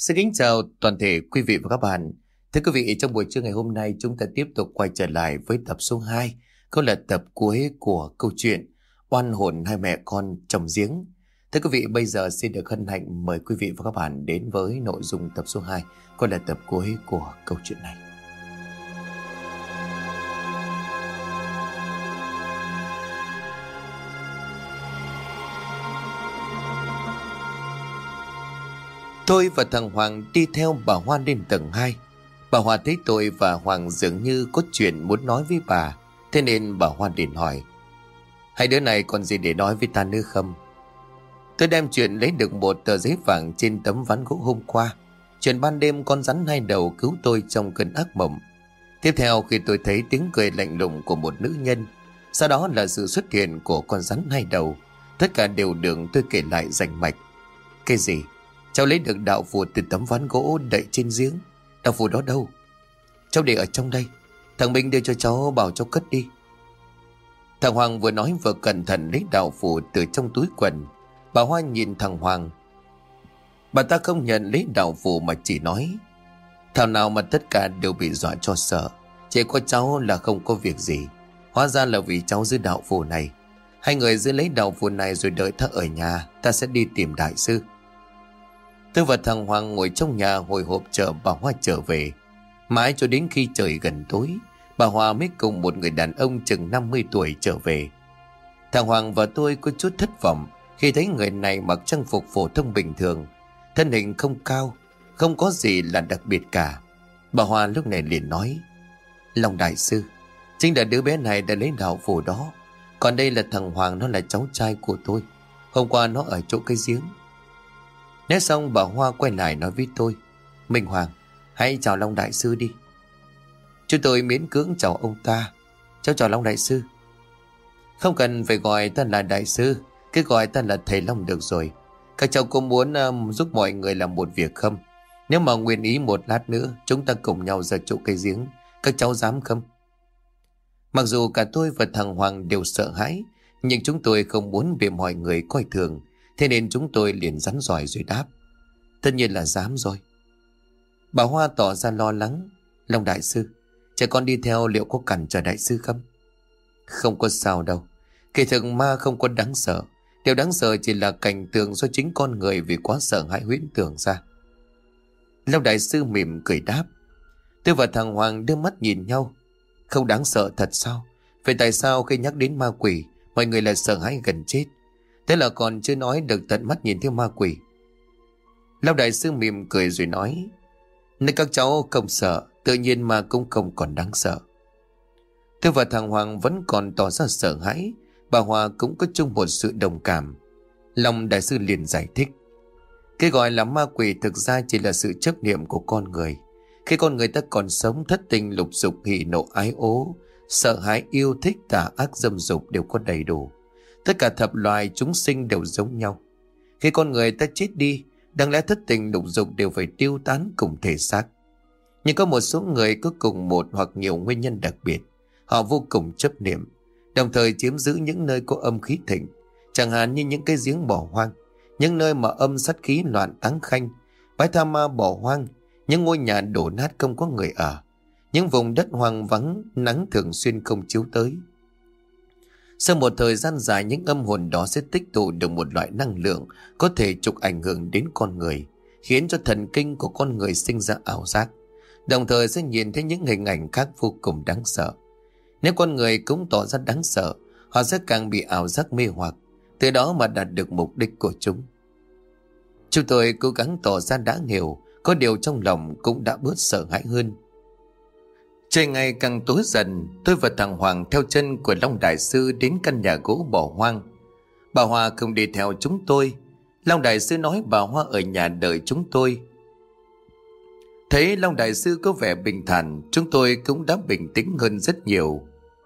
Xin kính chào toàn thể quý vị và các bạn. Thưa quý vị, trong buổi trưa ngày hôm nay chúng ta tiếp tục quay trở lại với tập số 2, cũng là tập cuối của câu chuyện Oan hồn hai mẹ con trồng giếng. Thưa quý vị, bây giờ xin được hân hạnh mời quý vị và các bạn đến với nội dung tập số 2, cũng là tập cuối của câu chuyện này. Tôi và thằng Hoàng đi theo bà Hoa lên tầng 2. Bà Hoa thấy tôi và Hoàng dường như có chuyện muốn nói với bà, thế nên bà Hoa liền hỏi: hai đứa này còn gì để nói với ta nữa không? Tôi đem chuyện lấy được một tờ giấy vàng trên tấm ván gỗ hôm qua, chuyện ban đêm con rắn hai đầu cứu tôi trong cơn ác mộng. Tiếp theo khi tôi thấy tiếng cười lạnh lùng của một nữ nhân, sau đó là sự xuất hiện của con rắn hai đầu, tất cả đều được tôi kể lại rành mạch. Cái gì? Cháu lấy được đạo phù từ tấm ván gỗ đậy trên giếng. Đạo phù đó đâu? Cháu để ở trong đây. Thằng Minh đưa cho cháu, bảo cháu cất đi. Thằng Hoàng vừa nói vừa cẩn thận lấy đạo phù từ trong túi quần. Bà Hoa nhìn thằng Hoàng. Bà ta không nhận lấy đạo phù mà chỉ nói: thảo nào mà tất cả đều bị dọa cho sợ. Chỉ có cháu là không có việc gì. Hóa ra là vì cháu giữ đạo phù này. Hai người giữ lấy đạo phù này rồi đợi ta ở nhà. Ta sẽ đi tìm đại sư. Tôi và thằng Hoàng ngồi trong nhà hồi hộp chờ bà Hoa trở về. Mãi cho đến khi trời gần tối, bà Hoa mới cùng một người đàn ông chừng 50 tuổi trở về. Thằng Hoàng và tôi có chút thất vọng khi thấy người này mặc trang phục phổ thông bình thường, thân hình không cao, không có gì là đặc biệt cả. Bà Hoa lúc này liền nói: Long đại sư, chính là đứa bé này đã lấy đạo phù đó. Còn đây là thằng Hoàng, nó là cháu trai của tôi. Hôm qua nó ở chỗ cái giếng. Nói xong bà Hoa quay lại nói với tôi: Minh Hoàng, hãy chào Long đại sư đi. Chúng tôi miễn cưỡng chào ông ta: cháu chào Long đại sư. Không cần phải gọi ta là đại sư, cứ gọi ta là thầy Long được rồi. Các cháu có muốn giúp mọi người làm một việc không? Nếu mà nguyện ý một lát nữa chúng ta cùng nhau ra chỗ cây giếng, các cháu dám không? Mặc dù cả tôi và thằng Hoàng đều sợ hãi, nhưng chúng tôi không muốn bị mọi người coi thường, thế nên chúng tôi liền rắn rỏi rồi đáp: tất nhiên là dám rồi. Bà Hoa tỏ ra lo lắng: Long đại sư, trẻ con đi theo liệu có cản trở đại sư không? Không có sao đâu. Kỳ thực ma không có đáng sợ. Điều đáng sợ chỉ là cảnh tượng do chính con người vì quá sợ hãi huyễn tưởng ra. Long đại sư mỉm cười đáp. Tôi và thằng Hoàng đưa mắt nhìn nhau. Không đáng sợ thật sao? Vậy tại sao khi nhắc đến ma quỷ mọi người lại sợ hãi gần chết? Thế là còn chưa nói được tận mắt nhìn thấy ma quỷ. Long đại sư mỉm cười rồi nói: nếu các cháu không sợ, tự nhiên ma cũng không còn đáng sợ. Tôi và thằng Hoàng vẫn còn tỏ ra sợ hãi. Bà Hoa cũng có chung một sự đồng cảm. Long đại sư liền giải thích: cái gọi là ma quỷ thực ra chỉ là sự chấp niệm của con người. Khi con người ta còn sống, thất tình lục dục, hỉ nộ ái ố, sợ hãi, yêu thích, tà ác, dâm dục đều có đầy đủ. Tất cả thập loài chúng sinh đều giống nhau. Khi con người ta chết đi, đáng lẽ thất tình lục dục đều phải tiêu tán cùng thể xác. Nhưng có một số người có cùng một hoặc nhiều nguyên nhân đặc biệt. Họ vô cùng chấp niệm, đồng thời chiếm giữ những nơi có âm khí thịnh, chẳng hạn như những cái giếng bỏ hoang, những nơi mà âm sát khí loạn táng khanh, bãi tha ma bỏ hoang, những ngôi nhà đổ nát không có người ở, những vùng đất hoang vắng, nắng thường xuyên không chiếu tới. Sau một thời gian dài, những âm hồn đó sẽ tích tụ được một loại năng lượng có thể trục ảnh hưởng đến con người, khiến cho thần kinh của con người sinh ra ảo giác, đồng thời sẽ nhìn thấy những hình ảnh khác vô cùng đáng sợ. Nếu con người cũng tỏ ra đáng sợ, họ sẽ càng bị ảo giác mê hoặc, từ đó mà đạt được mục đích của chúng. Chúng tôi cố gắng tỏ ra đã hiểu, có điều trong lòng cũng đã bớt sợ hãi hơn. Trời ngày càng tối dần, tôi và thằng Hoàng theo chân của Long đại sư đến căn nhà gỗ bỏ hoang. Bà Hoa không đi theo chúng tôi. Long đại sư nói bà Hoa ở nhà đợi chúng tôi. Thấy Long đại sư có vẻ bình thản, chúng tôi cũng đã bình tĩnh hơn rất nhiều.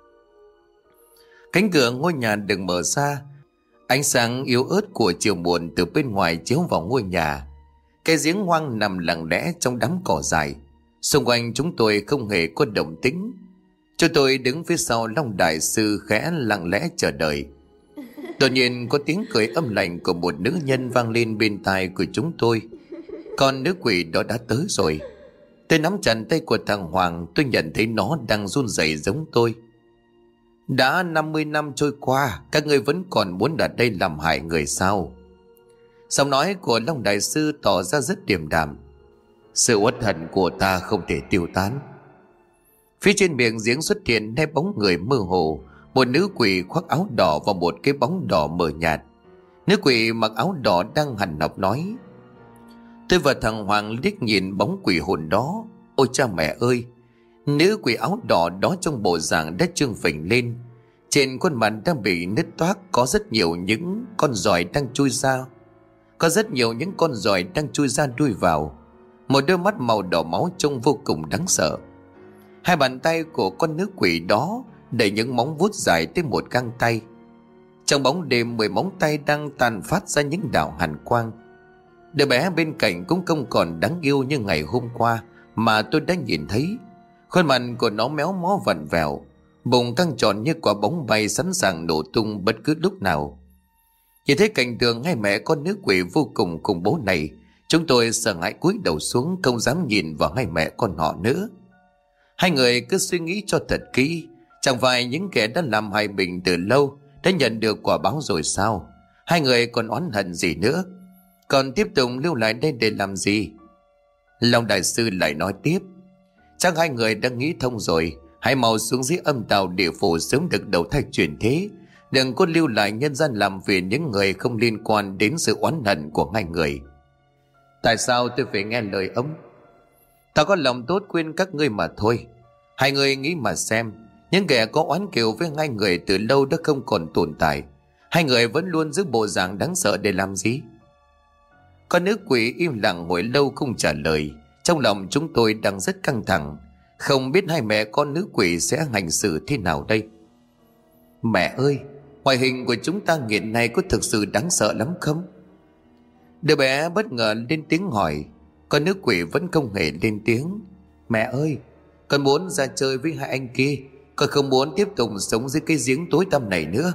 Cánh cửa ngôi nhà được mở ra, ánh sáng yếu ớt của chiều muộn từ bên ngoài chiếu vào ngôi nhà. Cái giếng hoang nằm lặng lẽ trong đám cỏ dài. Xung quanh chúng tôi không hề có động tĩnh. Chúng tôi đứng phía sau Long đại sư khẽ lặng lẽ chờ đợi. Đột nhiên có tiếng cười âm lạnh của một nữ nhân vang lên bên tai của chúng tôi. Con nữ quỷ đó đã tới rồi. Tôi nắm chặt tay của thằng Hoàng, tôi nhận thấy nó đang run rẩy giống tôi. Đã 50 năm trôi qua, các ngươi vẫn còn muốn ở đây làm hại người sao? Giọng nói của Long Đại Sư tỏ ra rất điềm đạm. Sự uất hận của ta không thể tiêu tán. Phía trên miệng giếng xuất hiện hai bóng người mơ hồ. Một nữ quỷ khoác áo đỏ và một cái bóng đỏ mờ nhạt. Nữ quỷ mặc áo đỏ đang hằn học nói. Tôi và thằng Hoàng liếc nhìn bóng quỷ hồn đó. Ôi cha mẹ ơi! Nữ quỷ áo đỏ đó trong bộ dạng đã trương phình lên. Trên khuôn mặt đang bị nứt toác có rất nhiều những con giòi đang chui ra. Có rất nhiều những con giòi đang chui ra đuôi vào. Một đôi mắt màu đỏ máu trông vô cùng đáng sợ. Hai bàn tay của con nữ quỷ đó đẩy những móng vuốt dài tới một gang tay. Trong bóng đêm 10 móng tay đang tàn phát ra những đạo hàn quang. Đứa bé bên cạnh cũng không còn đáng yêu như ngày hôm qua mà tôi đã nhìn thấy. Khuôn mặt của nó méo mó vặn vẹo, bụng căng tròn như quả bóng bay sẵn sàng nổ tung bất cứ lúc nào. Nhìn thấy cảnh tượng hai mẹ con nữ quỷ vô cùng khủng bố này, chúng tôi sợ hãi cúi đầu xuống, không dám nhìn vào hai mẹ con họ nữa. Hai người cứ suy nghĩ cho thật kỹ, chẳng phải những kẻ đã làm hại mình từ lâu đã nhận được quả báo rồi sao? Hai người còn oán hận gì nữa? Còn tiếp tục lưu lại đây để làm gì? Long Đại Sư lại nói tiếp. Chắc hai người đã nghĩ thông rồi. Hãy mau xuống dưới âm tào địa phủ sớm được đầu thai chuyển thế. Đừng có lưu lại nhân gian làm phiền những người không liên quan đến sự oán hận của hai người. Tại sao tôi phải nghe lời ông? Ta có lòng tốt khuyên các ngươi mà thôi. Hai người nghĩ mà xem, những kẻ có oán kiều với hai người từ lâu đã không còn tồn tại. Hai người vẫn luôn giữ bộ dạng đáng sợ để làm gì? Con nữ quỷ im lặng hồi lâu không trả lời. Trong lòng chúng tôi đang rất căng thẳng, không biết hai mẹ con nữ quỷ sẽ hành xử thế nào đây. Mẹ ơi, ngoại hình của chúng ta hiện nay có thực sự đáng sợ lắm không? Đứa bé bất ngờ lên tiếng hỏi. Con nữ quỷ vẫn không hề lên tiếng. Mẹ ơi, con muốn ra chơi với hai anh kia. Con không muốn tiếp tục sống dưới cái giếng tối tăm này nữa.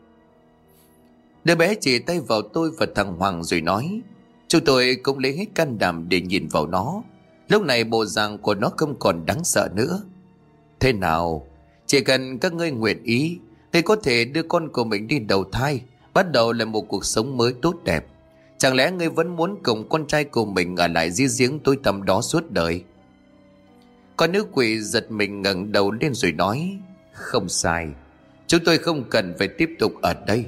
Đứa bé chỉ tay vào tôi và thằng Hoàng rồi nói. Chúng tôi cũng lấy hết can đảm để nhìn vào nó. Lúc này bộ dạng của nó không còn đáng sợ nữa. Thế nào? Chỉ cần các ngươi nguyện ý thì có thể đưa con của mình đi đầu thai, bắt đầu lại một cuộc sống mới tốt đẹp. Chẳng lẽ ngươi vẫn muốn cùng con trai của mình ở lại dưới giếng tối tăm đó suốt đời? Con nữ quỷ giật mình ngẩng đầu lên rồi nói. Không sai, chúng tôi không cần phải tiếp tục ở đây.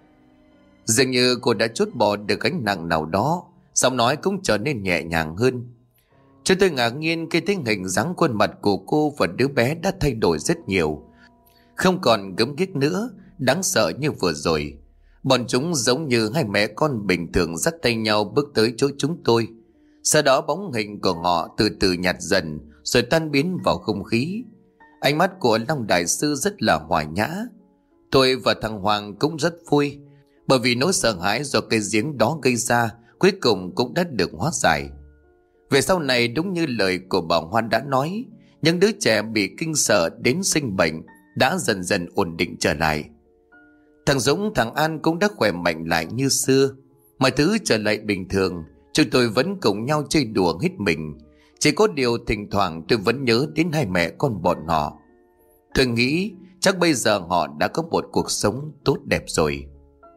Dường như cô đã trút bỏ được gánh nặng nào đó, giọng nói cũng trở nên nhẹ nhàng hơn. Chúng tôi ngạc nhiên khi thấy hình dáng khuôn mặt của cô và đứa bé đã thay đổi rất nhiều. Không còn gớm ghiếc nữa, đáng sợ như vừa rồi. Bọn chúng giống như hai mẹ con bình thường dắt tay nhau bước tới chỗ chúng tôi. Sau đó bóng hình của họ từ từ nhạt dần rồi tan biến vào không khí. Ánh mắt của Long Đại Sư rất là hòa nhã. Tôi và thằng Hoàng cũng rất vui, bởi vì nỗi sợ hãi do cái giếng đó gây ra cuối cùng cũng đã được hóa giải. Về sau này đúng như lời của bà Hoan đã nói, những đứa trẻ bị kinh sợ đến sinh bệnh đã dần dần ổn định trở lại. Thằng Dũng, thằng An cũng đã khỏe mạnh lại như xưa. Mọi thứ trở lại bình thường. Chúng tôi vẫn cùng nhau chơi đùa hết mình. Chỉ có điều thỉnh thoảng tôi vẫn nhớ đến hai mẹ con bọn họ. Tôi nghĩ chắc bây giờ họ đã có một cuộc sống tốt đẹp rồi.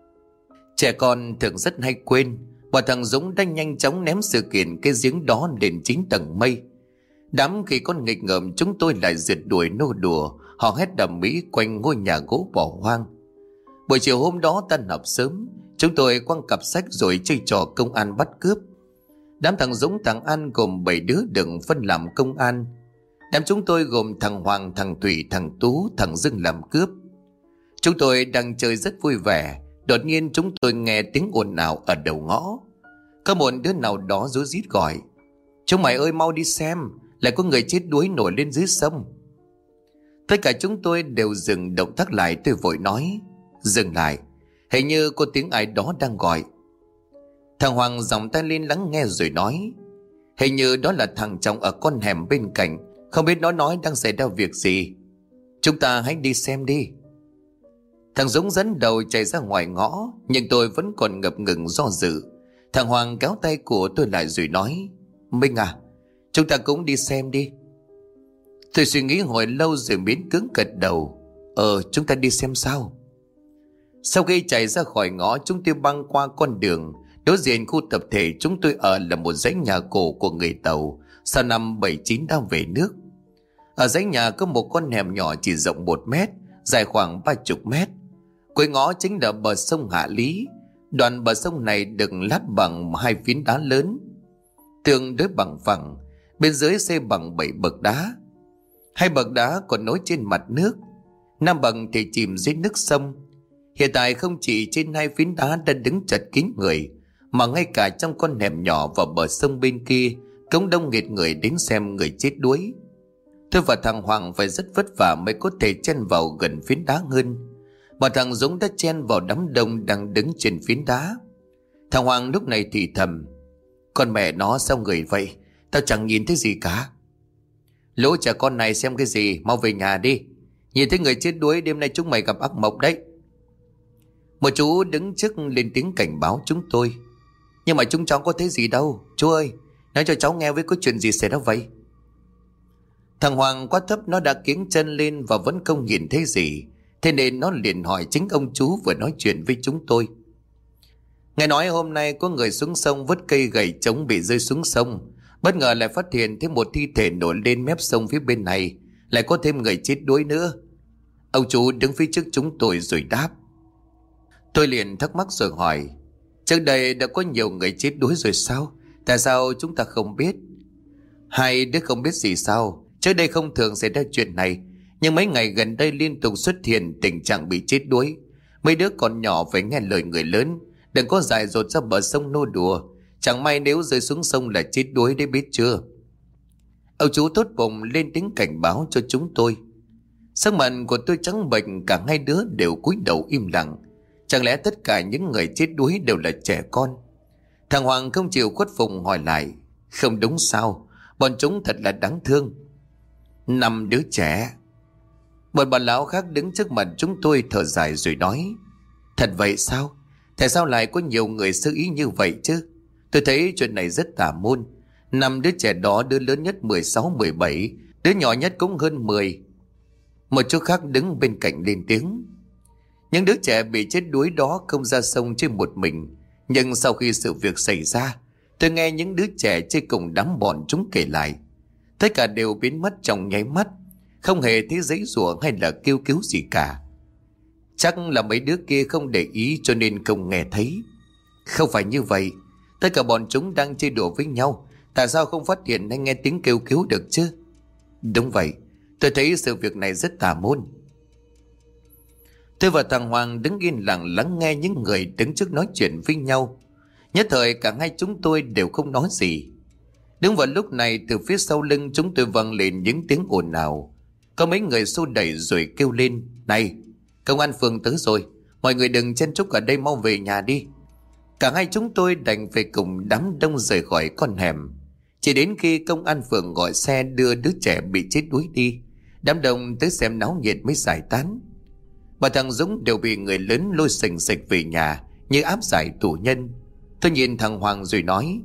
Trẻ con thường rất hay quên, và thằng Dũng đã nhanh chóng ném sự kiện cái giếng đó lên 9 tầng mây. Đám khi con nghịch ngợm chúng tôi lại rượt đuổi nô đùa, họ hét đầm mỹ quanh ngôi nhà gỗ bỏ hoang. Buổi chiều hôm đó tan học sớm, chúng tôi quăng cặp sách rồi chơi trò công an bắt cướp. Đám thằng Dũng, thằng An gồm 7 đứa được phân làm công an. Đám chúng tôi gồm thằng Hoàng, thằng Thủy, thằng Tú, thằng Dương làm cướp. Chúng tôi đang chơi rất vui vẻ. Đột nhiên chúng tôi nghe tiếng ồn ào ở đầu ngõ. Có một đứa nào đó rú rít gọi. Chúng mày ơi, mau đi xem, lại có người chết đuối nổi lên dưới sông. Tất cả chúng tôi đều dừng động tác lại. Tôi vội nói. Dừng lại, hình như có tiếng ai đó đang gọi. Thằng Hoàng giọng tay lên lắng nghe rồi nói. Hình như đó là thằng chồng ở con hẻm bên cạnh. Không biết nó nói đang xảy ra việc gì. Chúng ta hãy đi xem đi. Thằng Dũng dẫn đầu chạy ra ngoài ngõ, nhưng tôi vẫn còn ngập ngừng do dự. Thằng Hoàng kéo tay của tôi lại rồi nói: Minh à, chúng ta cũng đi xem đi. Tôi suy nghĩ hồi lâu rồi miễn cưỡng gật đầu: Chúng ta đi xem sao. Sau khi chạy ra khỏi ngõ, chúng tôi băng qua con đường. Đối diện khu tập thể chúng tôi ở là một dãy nhà cổ của người Tàu sau năm 79 đang về nước. Ở dãy nhà có một con hẻm nhỏ chỉ rộng 1 mét, dài khoảng 30 mét. Cuối ngõ chính là bờ sông Hạ Lý. Đoạn bờ sông này được lát bằng 2 phiến đá lớn, tương đối bằng phẳng. Bên dưới xây bằng 7 bậc đá. 2 bậc đá còn nối trên mặt nước, 5 bậc thì chìm dưới nước sông. Hiện tại không chỉ trên 2 phiến đá đã đứng chật kín người, mà ngay cả trong con hẻm nhỏ và bờ sông bên kia cũng đông nghịt người đến xem người chết đuối. Tôi và thằng Hoàng phải rất vất vả mới có thể chen vào gần phiến đá hơn, mà thằng Dũng đã chen vào đám đông đang đứng trên phiến đá. Thằng Hoàng lúc này thì thầm: Con mẹ nó, sao người vậy? Tao chẳng nhìn thấy gì cả. Lũ trẻ con này xem cái gì, mau về nhà đi. Nhìn thấy người chết đuối, đêm nay chúng mày gặp ác mộng đấy. Một chú đứng trước lên tiếng cảnh báo chúng tôi: Nhưng mà chúng cháu có thấy gì đâu. Chú ơi, nói cho cháu nghe với có chuyện gì xảy ra vậy. Thằng Hoàng quá thấp, nó đã kiếng chân lên và vẫn không nhìn thấy gì. Thế nên nó liền hỏi chính ông chú vừa nói chuyện với chúng tôi. Nghe nói hôm nay có người xuống sông vứt cây gậy trống bị rơi xuống sông. Bất ngờ lại phát hiện thêm một thi thể nổi lên mép sông phía bên này. Lại có thêm người chết đuối nữa. Ông chú đứng phía trước chúng tôi rồi đáp. Tôi liền thắc mắc rồi hỏi: Trước đây đã có nhiều người chết đuối rồi sao? Tại sao chúng ta không biết? Hai đứa không biết gì sao? Trước đây không thường xảy ra chuyện này, nhưng mấy ngày gần đây liên tục xuất hiện tình trạng bị chết đuối. Mấy đứa còn nhỏ phải nghe lời người lớn, đừng có dại dột ra bờ sông nô đùa. Chẳng may nếu rơi xuống sông là chết đuối đấy, biết chưa? Ông chú tốt bụng lên tiếng cảnh báo cho chúng tôi. Sắc mặt của tôi trắng bệch, cả hai đứa đều cúi đầu im lặng. Chẳng lẽ tất cả những người chết đuối đều là trẻ con? Thằng Hoàng không chịu khuất phục hỏi lại: Không đúng sao? Bọn chúng thật là đáng thương. 5 đứa trẻ. Một bà lão khác đứng trước mặt chúng tôi thở dài rồi nói: Thật vậy sao? Tại sao lại có nhiều người sơ ý như vậy chứ? Tôi thấy chuyện này rất tà môn. 5 đứa trẻ đó, đứa lớn nhất 16, 17, đứa nhỏ nhất cũng hơn 10. Một chú khác đứng bên cạnh lên tiếng: Những đứa trẻ bị chết đuối đó không ra sông chơi một mình. Nhưng sau khi sự việc xảy ra, tôi nghe những đứa trẻ chơi cùng đám bọn chúng kể lại. Tất cả đều biến mất trong nháy mắt, không hề thấy giãy giụa hay là kêu cứu gì cả. Chắc là mấy đứa kia không để ý cho nên không nghe thấy. Không phải như vậy. Tất cả bọn chúng đang chơi đùa với nhau, tại sao không phát hiện hay nghe tiếng kêu cứu được chứ? Đúng vậy, tôi thấy sự việc này rất tà môn. Tôi và thằng Hoàng đứng yên lặng lắng nghe những người đứng trước nói chuyện với nhau. Nhất thời cả hai chúng tôi đều không nói gì. Đúng vào lúc này, từ phía sau lưng chúng tôi vang lên những tiếng ồn ào. Có mấy người xô đẩy rồi kêu lên: Này, công an phường tới rồi, mọi người đừng chen chúc ở đây, mau về nhà đi. Cả hai chúng tôi đành phải cùng đám đông rời khỏi con hẻm. Chỉ đến khi công an phường gọi xe đưa đứa trẻ bị chết đuối đi, đám đông tới xem náo nhiệt mới giải tán. Bà thằng Dũng đều bị người lớn lôi xình xịch về nhà như áp giải tù nhân. Tôi nhìn thằng Hoàng rồi nói: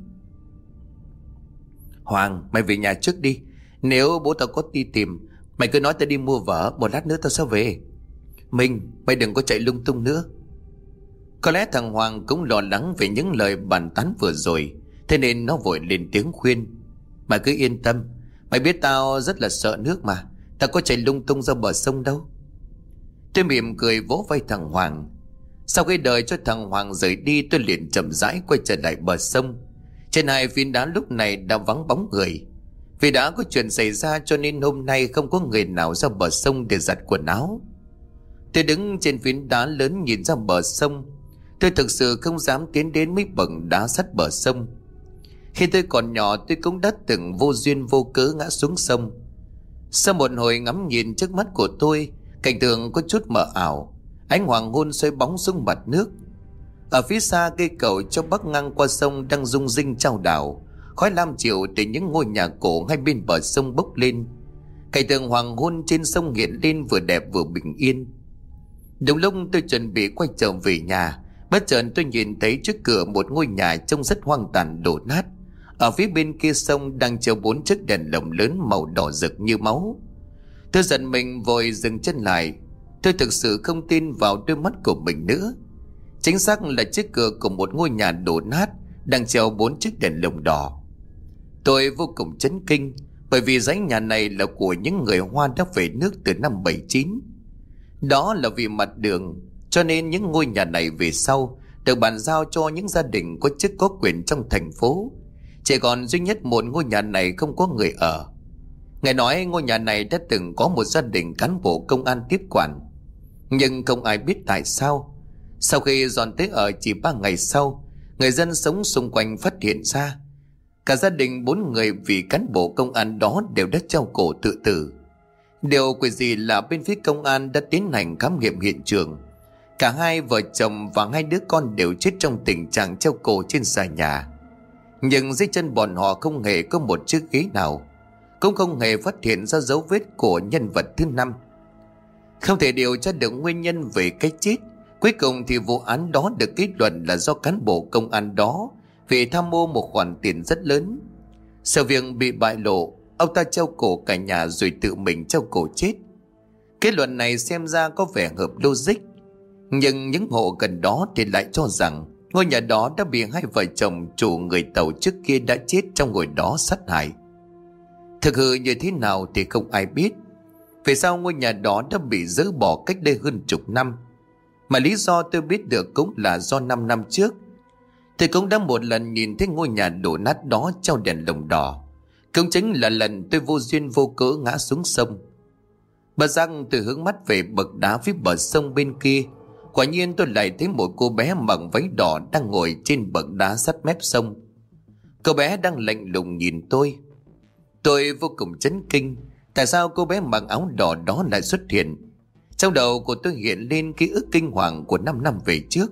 Hoàng, mày về nhà trước đi. Nếu bố tao có đi tìm, mày cứ nói tao đi mua vở, một lát nữa tao sẽ về. Minh, mày đừng có chạy lung tung nữa. Có lẽ thằng Hoàng cũng lo lắng về những lời bàn tán vừa rồi, thế nên nó vội lên tiếng khuyên: Mày cứ yên tâm, mày biết tao rất là sợ nước mà, tao có chạy lung tung ra bờ sông đâu. Tôi mỉm cười vỗ vai thằng Hoàng. Sau khi đợi cho thằng Hoàng rời đi, tôi liền chậm rãi quay trở lại bờ sông. Trên 2 phiến đá lúc này đã vắng bóng người. Vì đã có chuyện xảy ra cho nên hôm nay không có người nào ra bờ sông để giặt quần áo. Tôi đứng trên phiến đá lớn nhìn ra bờ sông. Tôi thực sự không dám tiến đến mấy bậc đá sát bờ sông. Khi tôi còn nhỏ, tôi cũng đã từng vô duyên vô cớ ngã xuống sông. Sau một hồi ngắm nhìn trước mắt của tôi, cảnh tượng có chút mờ ảo. Ánh hoàng hôn xoay bóng xuống mặt nước. Ở phía xa, cây cầu cho bắc ngang qua sông đang rung rinh chao đảo. Khói lam chiều từ những ngôi nhà cổ hai bên bờ sông bốc lên. Cảnh tượng hoàng hôn trên sông hiện lên vừa đẹp vừa bình yên. Đúng lúc tôi chuẩn bị quay trở về nhà, Bất chợt tôi nhìn thấy trước cửa một ngôi nhà trông rất hoang tàn đổ nát. Ở phía bên kia sông đang treo 4 chiếc đèn lồng lớn màu đỏ rực như máu. Tôi giật mình vội dừng chân lại. Tôi thực sự không tin vào đôi mắt của mình nữa. Chính xác là trước cửa của một ngôi nhà đổ nát đang treo 4 chiếc đèn lồng đỏ. Tôi vô cùng chấn kinh, bởi vì dãy nhà này là của những người Hoa đã về nước từ năm 79. Đó là vì mặt đường, cho nên những ngôi nhà này về sau được bàn giao cho những gia đình có chức có quyền trong thành phố. Chỉ còn duy nhất một ngôi nhà này không có người ở. Nghe nói ngôi nhà này đã từng có một gia đình cán bộ công an tiếp quản, nhưng không ai biết tại sao sau khi dọn tới ở chỉ 3 ngày sau, người dân sống xung quanh phát hiện ra cả gia đình 4 người vì cán bộ công an đó đều đã treo cổ tự tử. Điều quỷ dị là bên phía công an đã tiến hành khám nghiệm hiện trường. Cả hai vợ chồng và 2 đứa con đều chết trong tình trạng treo cổ trên xà nhà. Nhưng dưới chân bọn họ không hề có một chiếc ghế nào, cũng không hề phát hiện ra dấu vết của nhân vật thứ 5. Không thể điều tra được nguyên nhân về cái chết. Cuối cùng thì vụ án đó được kết luận là do cán bộ công an đó vì tham mô một khoản tiền rất lớn. Sự việc bị bại lộ, ông ta treo cổ cả nhà rồi tự mình treo cổ chết. Kết luận này xem ra có vẻ hợp logic, nhưng những hộ gần đó thì lại cho rằng ngôi nhà đó đã bị 2 vợ chồng chủ người Tàu trước kia đã chết trong ngôi đó sát hại. Thực hư như thế nào thì không ai biết. Vì sao ngôi nhà đó đã bị dỡ bỏ cách đây hơn chục năm? Mà lý do tôi biết được cũng là do 5 năm trước tôi cũng đã một lần nhìn thấy ngôi nhà đổ nát đó treo đèn lồng đỏ. Cũng chính là lần tôi vô duyên vô cớ ngã xuống sông. Bà Giang từ hướng mắt về bậc đá phía bờ sông bên kia. Quả nhiên tôi lại thấy một cô bé mặc váy đỏ đang ngồi trên bậc đá sát mép sông. Cô bé đang lạnh lùng nhìn tôi. Tôi vô cùng chấn kinh. Tại sao cô bé mặc áo đỏ đó lại xuất hiện? Trong đầu của tôi hiện lên ký ức kinh hoàng của 5 năm về trước.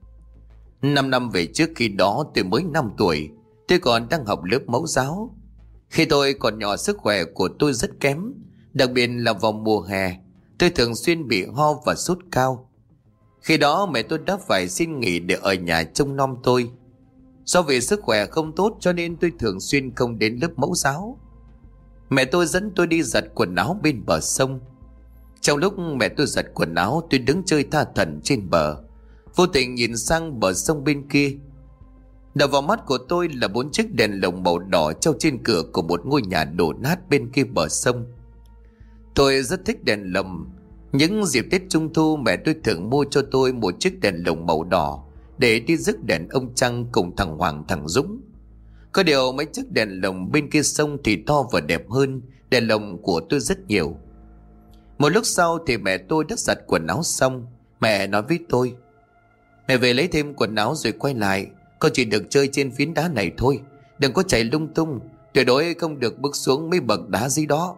5 năm về trước, khi đó tôi mới 5 tuổi. Tôi còn đang học lớp mẫu giáo. Khi tôi còn nhỏ, sức khỏe của tôi rất kém. Đặc biệt là vào mùa hè, tôi thường xuyên bị ho và sốt cao. Khi đó mẹ tôi đã phải xin nghỉ để ở nhà trông nom tôi. Do vì sức khỏe không tốt cho nên tôi thường xuyên không đến lớp mẫu giáo. Mẹ tôi dẫn tôi đi giặt quần áo bên bờ sông. Trong lúc mẹ tôi giặt quần áo, tôi đứng chơi tha thẩn trên bờ, vô tình nhìn sang bờ sông bên kia. Đập vào mắt của tôi là 4 chiếc đèn lồng màu đỏ treo trên cửa của một ngôi nhà đổ nát bên kia bờ sông. Tôi rất thích đèn lồng. Những dịp Tết Trung Thu, mẹ tôi thường mua cho tôi một chiếc đèn lồng màu đỏ để đi rước đèn ông Trăng cùng thằng Hoàng thằng Dũng. Có điều mấy chiếc đèn lồng bên kia sông thì to và đẹp hơn đèn lồng của tôi rất nhiều. Một lúc sau thì mẹ tôi đã giặt quần áo xong. Mẹ nói với tôi: "Mẹ về lấy thêm quần áo rồi quay lại. Con chỉ được chơi trên phiến đá này thôi, đừng có chạy lung tung, tuyệt đối không được bước xuống mấy bậc đá dưới đó."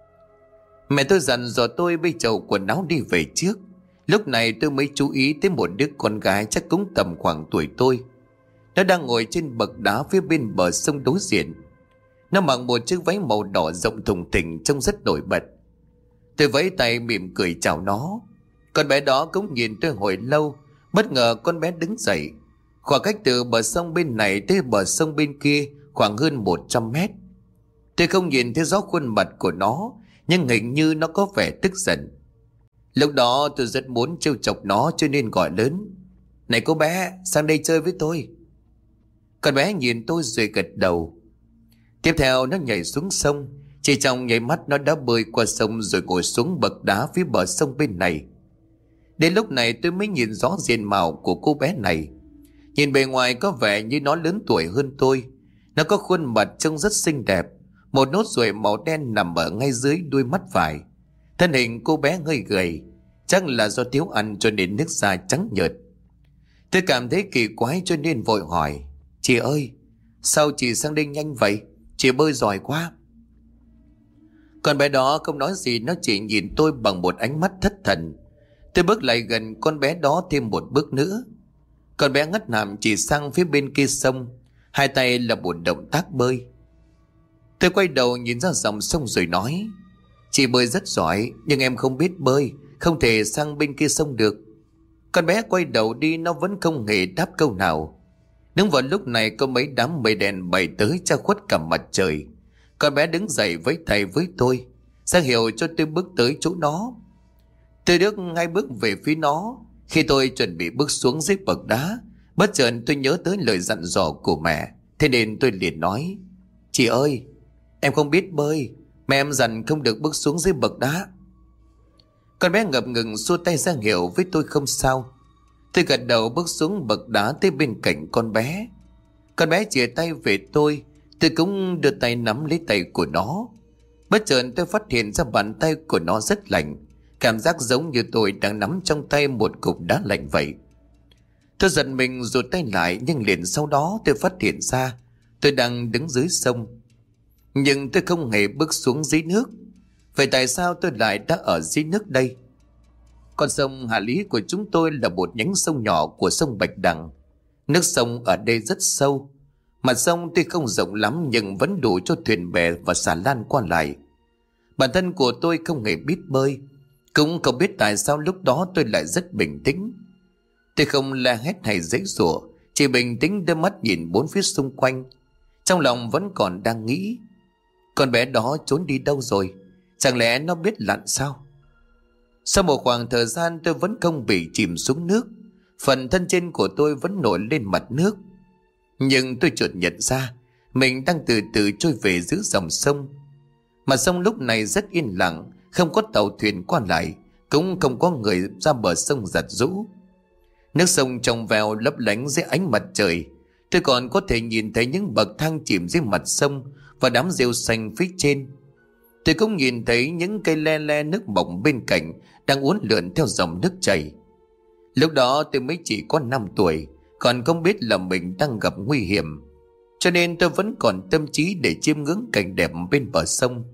Mẹ tôi dặn dò tôi bê chậu quần áo đi về trước. Lúc này tôi mới chú ý tới một đứa con gái chắc cũng tầm khoảng tuổi tôi. Nó đang ngồi trên bậc đá phía bên bờ sông đối diện. Nó mặc một chiếc váy màu đỏ rộng thùng thình, trông rất nổi bật. Tôi vẫy tay mỉm cười chào nó. Con bé đó cũng nhìn tôi hồi lâu. Bất ngờ con bé đứng dậy. Khoảng cách từ bờ sông bên này tới bờ sông bên kia khoảng hơn 100 mét. Tôi không nhìn thấy rõ khuôn mặt của nó, nhưng hình như nó có vẻ tức giận. Lúc đó tôi rất muốn trêu chọc nó cho nên gọi lớn: "Này cô bé, sang đây chơi với tôi." Con bé nhìn tôi rồi gật đầu. Tiếp theo nó nhảy xuống sông. Chỉ trong nháy mắt nó đã bơi qua sông rồi ngồi xuống bậc đá phía bờ sông bên này. Đến lúc này tôi mới nhìn rõ diện mạo của cô bé này. Nhìn bề ngoài có vẻ như nó lớn tuổi hơn tôi. Nó có khuôn mặt trông rất xinh đẹp. Một nốt ruồi màu đen nằm ở ngay dưới đuôi mắt phải. Thân hình cô bé hơi gầy, chắc là do thiếu ăn cho nên nước da trắng nhợt. Tôi cảm thấy kỳ quái cho nên vội hỏi: "Chị ơi, sao chị sang đây nhanh vậy? Chị bơi giỏi quá." Con bé đó không nói gì, nó chỉ nhìn tôi bằng một ánh mắt thất thần. Tôi bước lại gần con bé đó thêm một bước nữa. Con bé ngất hàm chỉ sang phía bên kia sông, hai tay là một động tác bơi. Tôi quay đầu nhìn ra dòng sông rồi nói: "Chị bơi rất giỏi, nhưng em không biết bơi, không thể sang bên kia sông được." Con bé quay đầu đi, nó vẫn không hề đáp câu nào. Đúng vào lúc này có mấy đám mây đen bay tới che khuất cả mặt trời. Con bé đứng dậy vẫy tay với tôi, ra hiệu cho tôi bước tới chỗ nó. Tôi bước 2 bước về phía nó. Khi tôi chuẩn bị bước xuống dưới bậc đá, bất chợt tôi nhớ tới lời dặn dò của mẹ. Thế nên tôi liền nói: "Chị ơi, em không biết bơi, mẹ em dặn không được bước xuống dưới bậc đá." Con bé ngập ngừng xua tay ra hiệu với tôi không sao. Tôi gật đầu bước xuống bậc đá tới bên cạnh con bé. Con bé chìa tay về tôi cũng đưa tay nắm lấy tay của nó. Bất chợt tôi phát hiện ra bàn tay của nó rất lạnh, cảm giác giống như tôi đang nắm trong tay một cục đá lạnh vậy. Tôi giật mình rụt tay lại, nhưng liền sau đó tôi phát hiện ra tôi đang đứng dưới sông. Nhưng tôi không hề bước xuống dưới nước. Vậy tại sao tôi lại đã ở dưới nước đây? Con sông Hà Lý của chúng tôi là một nhánh sông nhỏ của sông Bạch Đằng. Nước sông ở đây rất sâu. Mặt sông tuy không rộng lắm nhưng vẫn đủ cho thuyền bè và xà lan qua lại. Bản thân của tôi không hề biết bơi, cũng không biết tại sao lúc đó tôi lại rất bình tĩnh. Tôi không la hét hay giãy giụa, chỉ bình tĩnh đưa mắt nhìn bốn phía xung quanh. Trong lòng vẫn còn đang nghĩ: con bé đó trốn đi đâu rồi? Chẳng lẽ nó biết lặn sao? Sau một khoảng thời gian tôi vẫn không bị chìm xuống nước. Phần thân trên của tôi vẫn nổi lên mặt nước. Nhưng tôi chợt nhận ra mình đang từ từ trôi về giữa dòng sông. Mặt sông lúc này rất yên lặng, không có tàu thuyền qua lại, cũng không có người ra bờ sông giặt giũ. Nước sông trong veo lấp lánh dưới ánh mặt trời. Tôi còn có thể nhìn thấy những bậc thang chìm dưới mặt sông và đám rêu xanh phía trên. Tôi cũng nhìn thấy những cây le le nước mọng bên cạnh đang uốn lượn theo dòng nước chảy. Lúc đó tôi mới chỉ có 5 tuổi, còn không biết là mình đang gặp nguy hiểm, cho nên tôi vẫn còn tâm trí để chiêm ngưỡng cảnh đẹp bên bờ sông.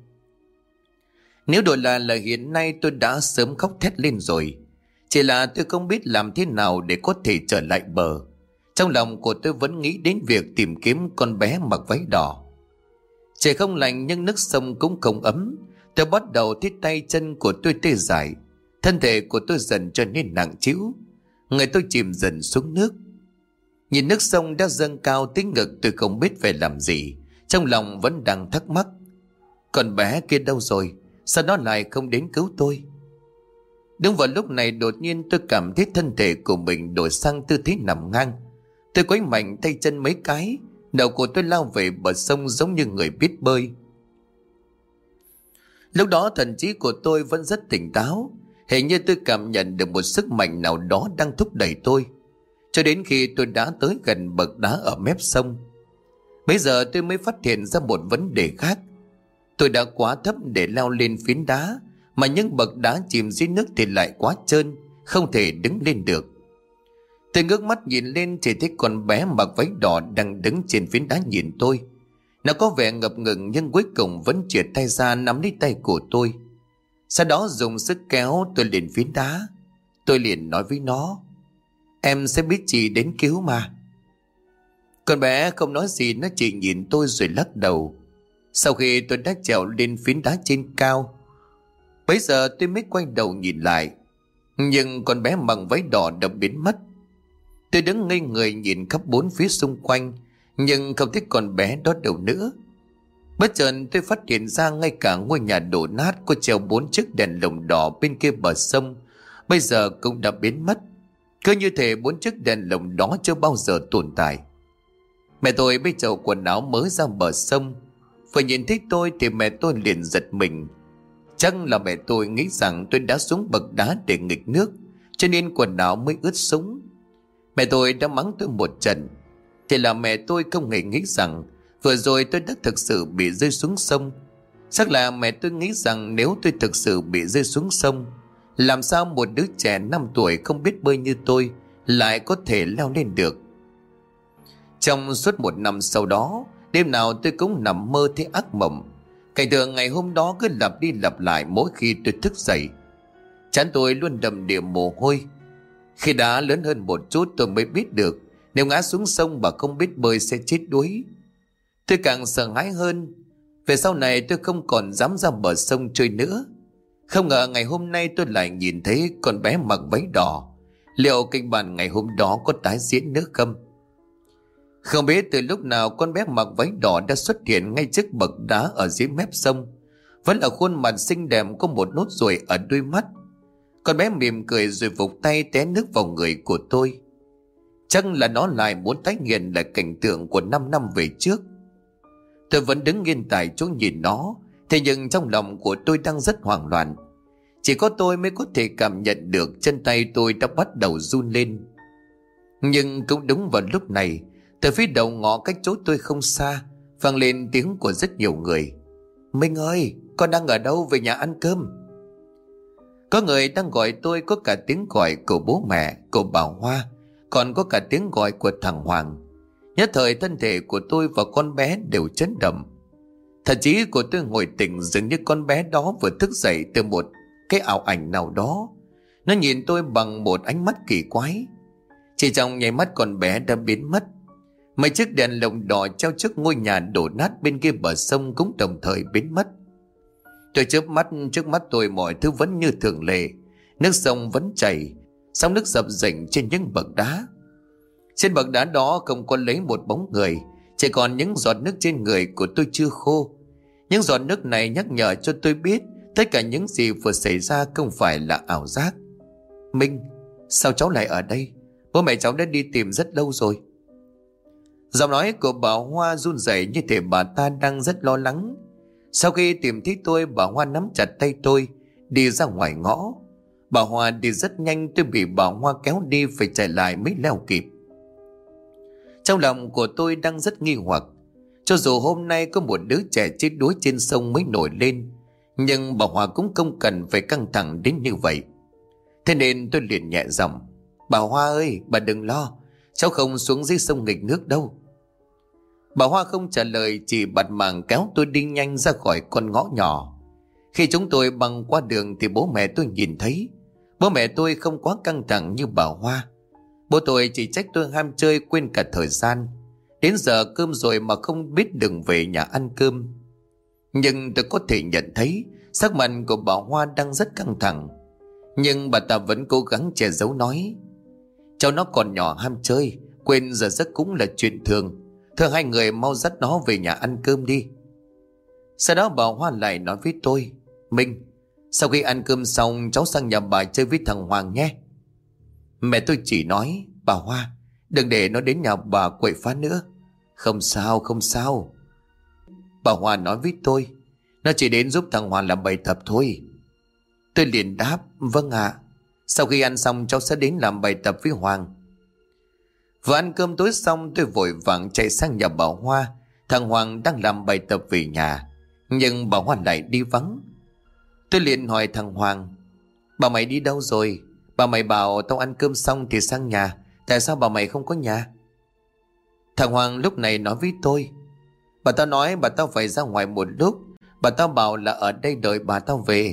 Nếu đổi là hiện nay tôi đã sớm khóc thét lên rồi. Chỉ là tôi không biết làm thế nào để có thể trở lại bờ. Trong lòng của tôi vẫn nghĩ đến việc tìm kiếm con bé mặc váy đỏ. Trời không lạnh nhưng nước sông cũng không ấm. Tôi bắt đầu thấy tay chân của tôi tê dại. Thân thể của tôi dần trở nên nặng trĩu. Người tôi chìm dần xuống nước. Nhìn nước sông đã dâng cao tới ngực, tôi không biết phải làm gì. Trong lòng vẫn đang thắc mắc: con bé kia đâu rồi? Sao nó lại không đến cứu tôi? Đúng vào lúc này đột nhiên tôi cảm thấy thân thể của mình đổi sang tư thế nằm ngang. Tôi quấy mạnh tay chân mấy cái, đầu của tôi lao về bờ sông giống như người biết bơi. Lúc đó thần trí của tôi vẫn rất tỉnh táo. Hình như tôi cảm nhận được một sức mạnh nào đó đang thúc đẩy tôi. Cho đến khi tôi đã tới gần bậc đá ở mép sông, bây giờ tôi mới phát hiện ra một vấn đề khác. Tôi đã quá thấp để leo lên phiến đá, mà những bậc đá chìm dưới nước thì lại quá trơn, không thể đứng lên được. Tôi ngước mắt nhìn lên, chỉ thấy con bé mặc váy đỏ đang đứng trên phiến đá nhìn tôi. Nó có vẻ ngập ngừng nhưng cuối cùng vẫn chìa tay ra nắm lấy tay của tôi. Sau đó dùng sức kéo tôi lên phiến đá. Tôi liền nói với nó: em sẽ biết chị đến cứu mà. Con bé không nói gì, nó chỉ nhìn tôi rồi lắc đầu. Sau khi tôi đã trèo lên phiến đá trên cao, bấy giờ tôi mới quay đầu nhìn lại, nhưng con bé mặc váy đỏ đã biến mất. Tôi đứng ngây người nhìn khắp bốn phía xung quanh, nhưng không thấy con bé đó đâu nữa. Bất chợt tôi phát hiện ra ngay cả ngôi nhà đổ nát có treo 4 chiếc đèn lồng đỏ bên kia bờ sông bây giờ cũng đã biến mất. Cứ như thể 4 chiếc đèn lồng đó chưa bao giờ tồn tại. Mẹ tôi bê chậu quần áo mới ra bờ sông. Vừa nhìn thấy tôi thì mẹ tôi liền giật mình. Chắc là mẹ tôi nghĩ rằng tôi đã xuống bậc đá để nghịch nước, cho nên quần áo mới ướt sũng. Mẹ tôi đã mắng tôi một trận. Thì là mẹ tôi không hề nghĩ rằng vừa rồi tôi đã thực sự bị rơi xuống sông. Chắc là mẹ tôi nghĩ rằng nếu tôi thực sự bị rơi xuống sông, làm sao một đứa trẻ 5 tuổi không biết bơi như tôi lại có thể leo lên được. Trong suốt 1 năm sau đó, đêm nào tôi cũng nằm mơ thấy ác mộng. Cảnh tượng ngày hôm đó cứ lặp đi lặp lại mỗi khi tôi thức dậy. Trán tôi luôn đầm đìa mồ hôi. Khi đã lớn hơn một chút tôi mới biết được nếu ngã xuống sông và không biết bơi sẽ chết đuối. Tôi càng sợ hãi hơn. Về sau này tôi không còn dám ra bờ sông chơi nữa. Không ngờ ngày hôm nay tôi lại nhìn thấy con bé mặc váy đỏ Liệu kịch bản ngày hôm đó có tái diễn nữa không? Không biết từ lúc nào con bé mặc váy đỏ đã xuất hiện ngay trước bậc đá ở dưới mép sông. Vẫn là khuôn mặt xinh đẹp có một nốt ruồi ở đuôi mắt. Con bé mỉm cười rồi vụt tay té nước vào người của tôi. Chắc là nó lại muốn tái hiện lại cảnh tượng của 5 năm về trước. Tôi vẫn đứng yên tại chỗ nhìn nó, thế nhưng trong lòng của tôi đang rất hoảng loạn. Chỉ có tôi mới có thể cảm nhận được chân tay tôi đã bắt đầu run lên. Nhưng cũng đúng vào lúc này, từ phía đầu ngõ cách chỗ tôi không xa vang lên tiếng của rất nhiều người. Minh ơi, con đang ở đâu, về nhà ăn cơm. Có người đang gọi tôi, có cả tiếng gọi của bố mẹ, của bà Hoa, còn có cả tiếng gọi của thằng Hoàng. Nhất thời thân thể của tôi và con bé đều chấn động. Thần trí của tôi ngồi tỉnh, dường như con bé đó vừa thức dậy từ một cái ảo ảnh nào đó. Nó nhìn tôi bằng một ánh mắt kỳ quái. Chỉ trong nháy mắt con bé đã biến mất. Mấy chiếc đèn lồng đỏ treo trước ngôi nhà đổ nát bên kia bờ sông cũng đồng thời biến mất. Tôi chớp mắt, trước mắt tôi mọi thứ vẫn như thường lệ. Nước sông vẫn chảy, sóng nước dập dềnh trên những bậc đá. Trên bậc đá đó không có lấy một bóng người, chỉ còn những giọt nước trên người của tôi chưa khô. Những giọt nước này nhắc nhở cho tôi biết tất cả những gì vừa xảy ra không phải là ảo giác. Minh, sao cháu lại ở đây? Bố mẹ cháu đã đi tìm rất lâu rồi. Giọng nói của bà Hoa run rẩy như thể bà ta đang rất lo lắng. Sau khi tìm thấy tôi, bà Hoa nắm chặt tay tôi đi ra ngoài ngõ. Bà Hoa đi rất nhanh, tôi bị bà Hoa kéo đi phải chạy lại mới leo kịp. Trong lòng của tôi đang rất nghi hoặc. Cho dù hôm nay có một đứa trẻ chết đuối trên sông mới nổi lên, nhưng bà Hoa cũng không cần phải căng thẳng đến như vậy. Thế nên tôi liền nhẹ giọng: Bà Hoa ơi, bà đừng lo, cháu không xuống dưới sông nghịch nước đâu. Bà Hoa không trả lời, chỉ bặt màng kéo tôi đi nhanh ra khỏi con ngõ nhỏ. Khi chúng tôi băng qua đường thì bố mẹ tôi nhìn thấy. Bố mẹ tôi không quá căng thẳng như bà Hoa. Bố tôi chỉ trách tôi ham chơi quên cả thời gian. Đến giờ cơm rồi mà không biết đường về nhà ăn cơm. Nhưng tôi có thể nhận thấy sắc mặt của bà Hoa đang rất căng thẳng. Nhưng bà ta vẫn cố gắng che giấu, nói: Cháu nó còn nhỏ ham chơi, quên giờ giấc cũng là chuyện thường. Thôi hai người mau dắt nó về nhà ăn cơm đi. Sau đó bà Hoa lại nói với tôi: Minh, sau khi ăn cơm xong cháu sang nhà bà chơi với thằng Hoàng nhé. Mẹ tôi chỉ nói: Bà Hoa, đừng để nó đến nhà bà quậy phá nữa. Không sao, không sao. Bà Hoa nói với tôi: Nó chỉ đến giúp thằng Hoàng làm bài tập thôi. Tôi liền đáp: Vâng ạ. Sau khi ăn xong cháu sẽ đến làm bài tập với Hoàng. Vừa ăn cơm tối xong, tôi vội vàng chạy sang nhà bà Hoa. Thằng Hoàng đang làm bài tập về nhà, nhưng bà Hoa lại đi vắng. Tôi liền hỏi thằng Hoàng: Bà mày đi đâu rồi? Bà mày bảo tao ăn cơm xong thì sang nhà, tại sao bà mày không có nhà? Thằng Hoàng lúc này nói với tôi: Bà tao nói bà tao phải ra ngoài một lúc. Bà tao bảo là ở đây đợi bà tao về.